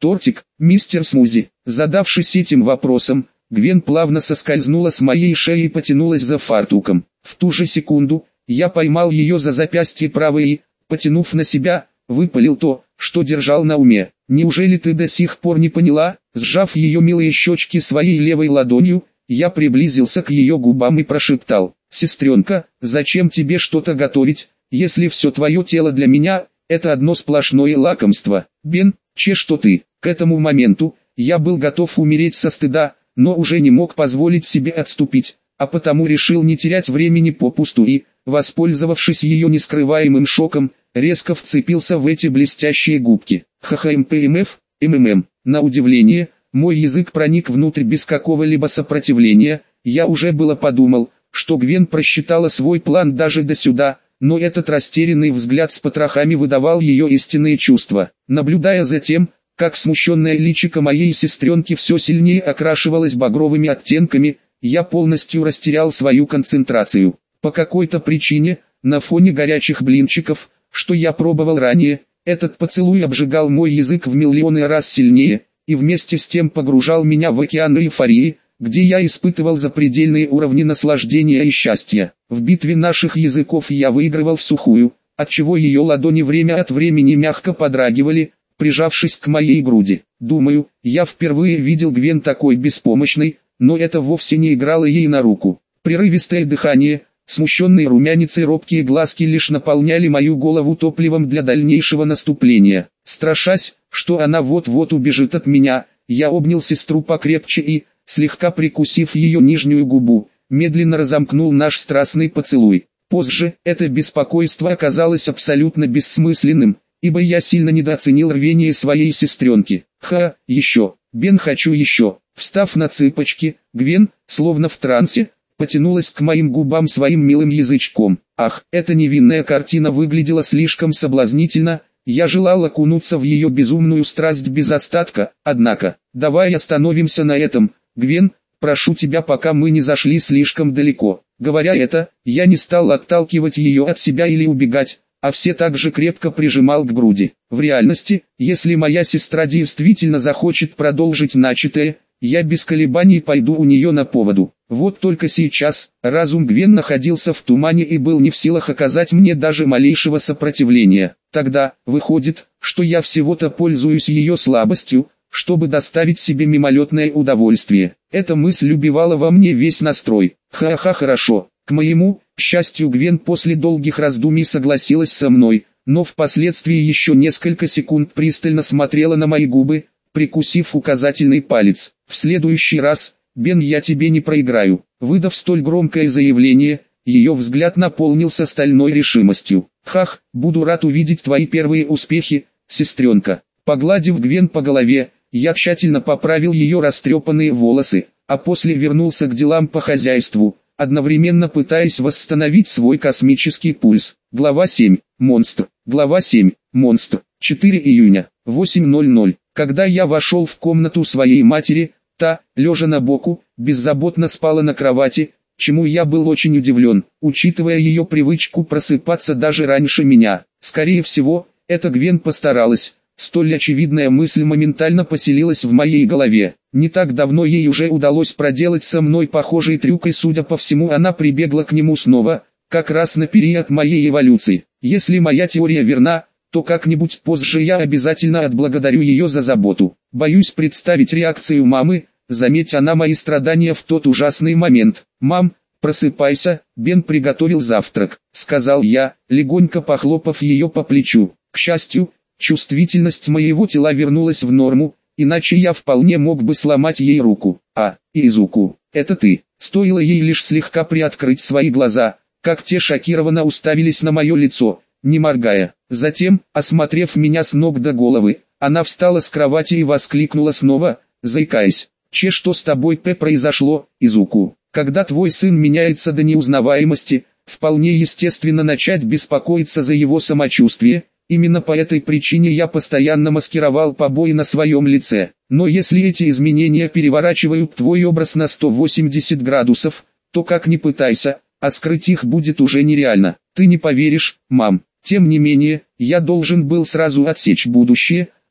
S1: Тортик, мистер Смузи. Задавшись этим вопросом, Гвен плавно соскользнула с моей шеи и потянулась за фартуком. В ту же секунду, я поймал ее за запястье правой и, потянув на себя, выпалил то, что держал на уме. «Неужели ты до сих пор не поняла?» Сжав ее милые щечки своей левой ладонью, я приблизился к ее губам и прошептал: «Сестренка, зачем тебе что-то готовить, если все твое тело для меня – это одно сплошное лакомство?» «Бен, че что ты?» К этому моменту, я был готов умереть со стыда, но уже не мог позволить себе отступить, а потому решил не терять времени попусту и, воспользовавшись ее нескрываемым шоком, резко вцепился в эти блестящие губки. ХХМПМФ, МММ. На удивление, мой язык проник внутрь без какого-либо сопротивления. Я уже было подумал, что Гвен просчитала свой план даже до сюда, но этот растерянный взгляд с потрохами выдавал ее истинные чувства. Наблюдая за тем, как смущенное личико моей сестренки все сильнее окрашивалось багровыми оттенками, я полностью растерял свою концентрацию. По какой-то причине, на фоне горячих блинчиков, что я пробовал ранее, этот поцелуй обжигал мой язык в миллионы раз сильнее, и вместе с тем погружал меня в океан эйфории, где я испытывал запредельные уровни наслаждения и счастья. В битве наших языков я выигрывал всухую, отчего ее ладони время от времени мягко подрагивали, прижавшись к моей груди. Думаю, я впервые видел Гвен такой беспомощной, но это вовсе не играло ей на руку. Прерывистое дыхание, смущенные румянец и робкие глазки лишь наполняли мою голову топливом для дальнейшего наступления. Страшась, что она вот-вот убежит от меня, я обнял сестру покрепче и, слегка прикусив ее нижнюю губу, медленно разомкнул наш страстный поцелуй. Позже, это беспокойство оказалось абсолютно бессмысленным, ибо я сильно недооценил рвение своей сестренки. Ха, еще, Бен, хочу еще. Встав на цыпочки, Гвен, словно в трансе, потянулась к моим губам своим милым язычком. Ах, эта невинная картина выглядела слишком соблазнительно, я желал окунуться в ее безумную страсть без остатка, однако, давай остановимся на этом, Гвен, прошу тебя, пока мы не зашли слишком далеко. Говоря это, я не стал отталкивать ее от себя или убегать, а все так же крепко прижимал к груди. В реальности, если моя сестра действительно захочет продолжить начатое, я без колебаний пойду у нее на поводу. Вот только сейчас, разум Гвен находился в тумане и был не в силах оказать мне даже малейшего сопротивления. Тогда, выходит, что я всего-то пользуюсь ее слабостью, чтобы доставить себе мимолетное удовольствие. Эта мысль убивала во мне весь настрой. Ха-ха, хорошо. К моему счастью, Гвен после долгих раздумий согласилась со мной, но впоследствии еще несколько секунд пристально смотрела на мои губы, прикусив указательный палец. В следующий раз, Бен, я тебе не проиграю. Выдав столь громкое заявление, ее взгляд наполнился стальной решимостью. Хах, буду рад увидеть твои первые успехи, сестренка. Погладив Гвен по голове, я тщательно поправил ее растрепанные волосы, а после вернулся к делам по хозяйству, одновременно пытаясь восстановить свой космический пульс. Глава семь. Монстр. Глава семь. Монстр. четыре июня. восемь ноль ноль. Когда я вошел в комнату своей матери, та, лежа на боку, беззаботно спала на кровати, чему я был очень удивлен, учитывая ее привычку просыпаться даже раньше меня. Скорее всего, эта Гвен постаралась. Столь очевидная мысль моментально поселилась в моей голове. Не так давно ей уже удалось проделать со мной похожий трюк, и судя по всему она прибегла к нему снова, как раз на период моей эволюции. Если моя теория верна, то как-нибудь позже я обязательно отблагодарю ее за заботу. Боюсь представить реакцию мамы, заметь она мои страдания в тот ужасный момент. «Мам, просыпайся, Бен приготовил завтрак», — сказал я, легонько похлопав ее по плечу. К счастью, чувствительность моего тела вернулась в норму, иначе я вполне мог бы сломать ей руку. «А, Изуку, это ты?» Стоило ей лишь слегка приоткрыть свои глаза, как те шокированно уставились на мое лицо, не моргая. Затем, осмотрев меня с ног до головы, она встала с кровати и воскликнула снова, заикаясь: «Че, что с тобой, П, произошло, Изуку? Когда твой сын меняется до неузнаваемости, вполне естественно начать беспокоиться за его самочувствие. Именно по этой причине я постоянно маскировал побои на своем лице. Но если эти изменения переворачивают твой образ на сто восемьдесят градусов, то как ни пытайся, а скрыть их будет уже нереально. Ты не поверишь, мам. Тем не менее, я должен был сразу отсечь будущее,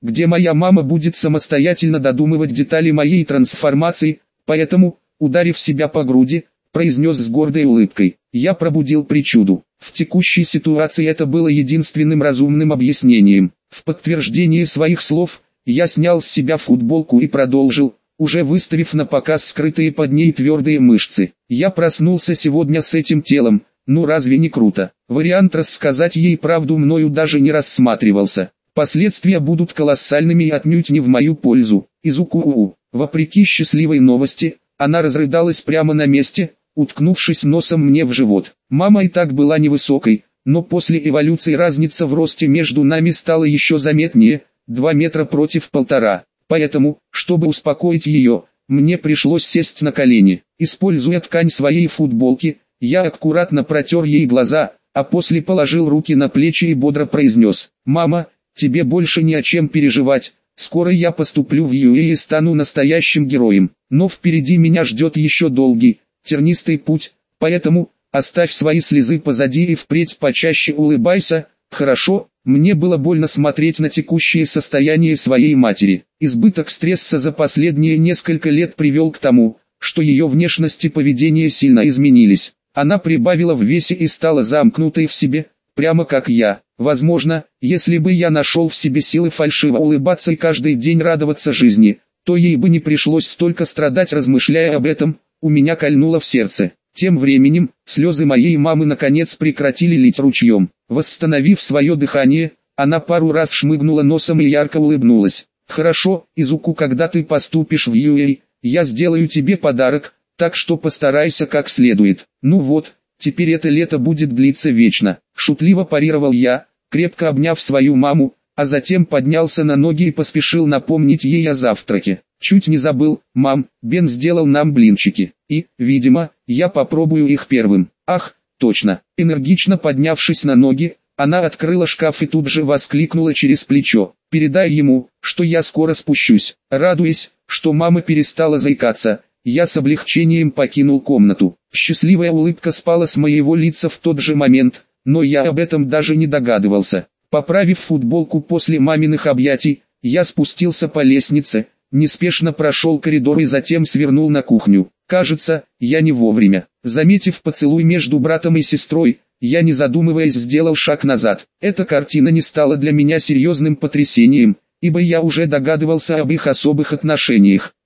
S1: где моя мама будет самостоятельно додумывать детали моей трансформации, поэтому, ударив себя по груди, произнес с гордой улыбкой: «Я пробудил причуду». В текущей ситуации это было единственным разумным объяснением. В подтверждение своих слов, я снял с себя футболку и продолжил, уже выставив на показ скрытые под ней твердые мышцы. Я проснулся сегодня с этим телом, ну разве не круто? Вариант рассказать ей правду мною даже не рассматривался. Последствия будут колоссальными и отнюдь не в мою пользу. Изуку, вопреки счастливой новости, она разрыдалась прямо на месте, уткнувшись носом мне в живот. Мама и так была невысокой, но после эволюции разница в росте между нами стала еще заметнее, два метра против полтора. Поэтому, чтобы успокоить ее, мне пришлось сесть на колени. Используя ткань своей футболки, я аккуратно протер ей глаза, а после положил руки на плечи и бодро произнес: «Мама, тебе больше не о чем переживать, скоро я поступлю в ю эй и стану настоящим героем. Но впереди меня ждет еще долгий, тернистый путь, поэтому оставь свои слезы позади и впредь почаще улыбайся, хорошо?» Мне было больно смотреть на текущее состояние своей матери. Избыток стресса за последние несколько лет привел к тому, что ее внешность и поведение сильно изменились. Она прибавила в весе и стала замкнутой в себе, прямо как я. Возможно, если бы я нашел в себе силы фальшиво улыбаться и каждый день радоваться жизни, то ей бы не пришлось столько страдать. Размышляя об этом, у меня кольнуло в сердце. Тем временем, слезы моей мамы наконец прекратили лить ручьем. Восстановив свое дыхание, она пару раз шмыгнула носом и ярко улыбнулась. «Хорошо, Изуку, когда ты поступишь в ю эй, я сделаю тебе подарок, так что постарайся как следует. Ну вот, теперь это лето будет длиться вечно», — шутливо парировал я, крепко обняв свою маму, а затем поднялся на ноги и поспешил напомнить ей о завтраке. «Чуть не забыл, мам, Бен сделал нам блинчики, и, видимо, я попробую их первым». «Ах, точно!» Энергично поднявшись на ноги, она открыла шкаф и тут же воскликнула через плечо: «Передай ему, что я скоро спущусь». Радуясь, что мама перестала заикаться, я с облегчением покинул комнату. Счастливая улыбка спала с моего лица в тот же момент, но я об этом даже не догадывался. Поправив футболку после маминых объятий, я спустился по лестнице, неспешно прошел коридор и затем свернул на кухню. Кажется, я не вовремя. Заметив поцелуй между братом и сестрой, я не задумываясь сделал шаг назад. Эта картина не стала для меня серьезным потрясением, ибо я уже догадывался об их особых отношениях.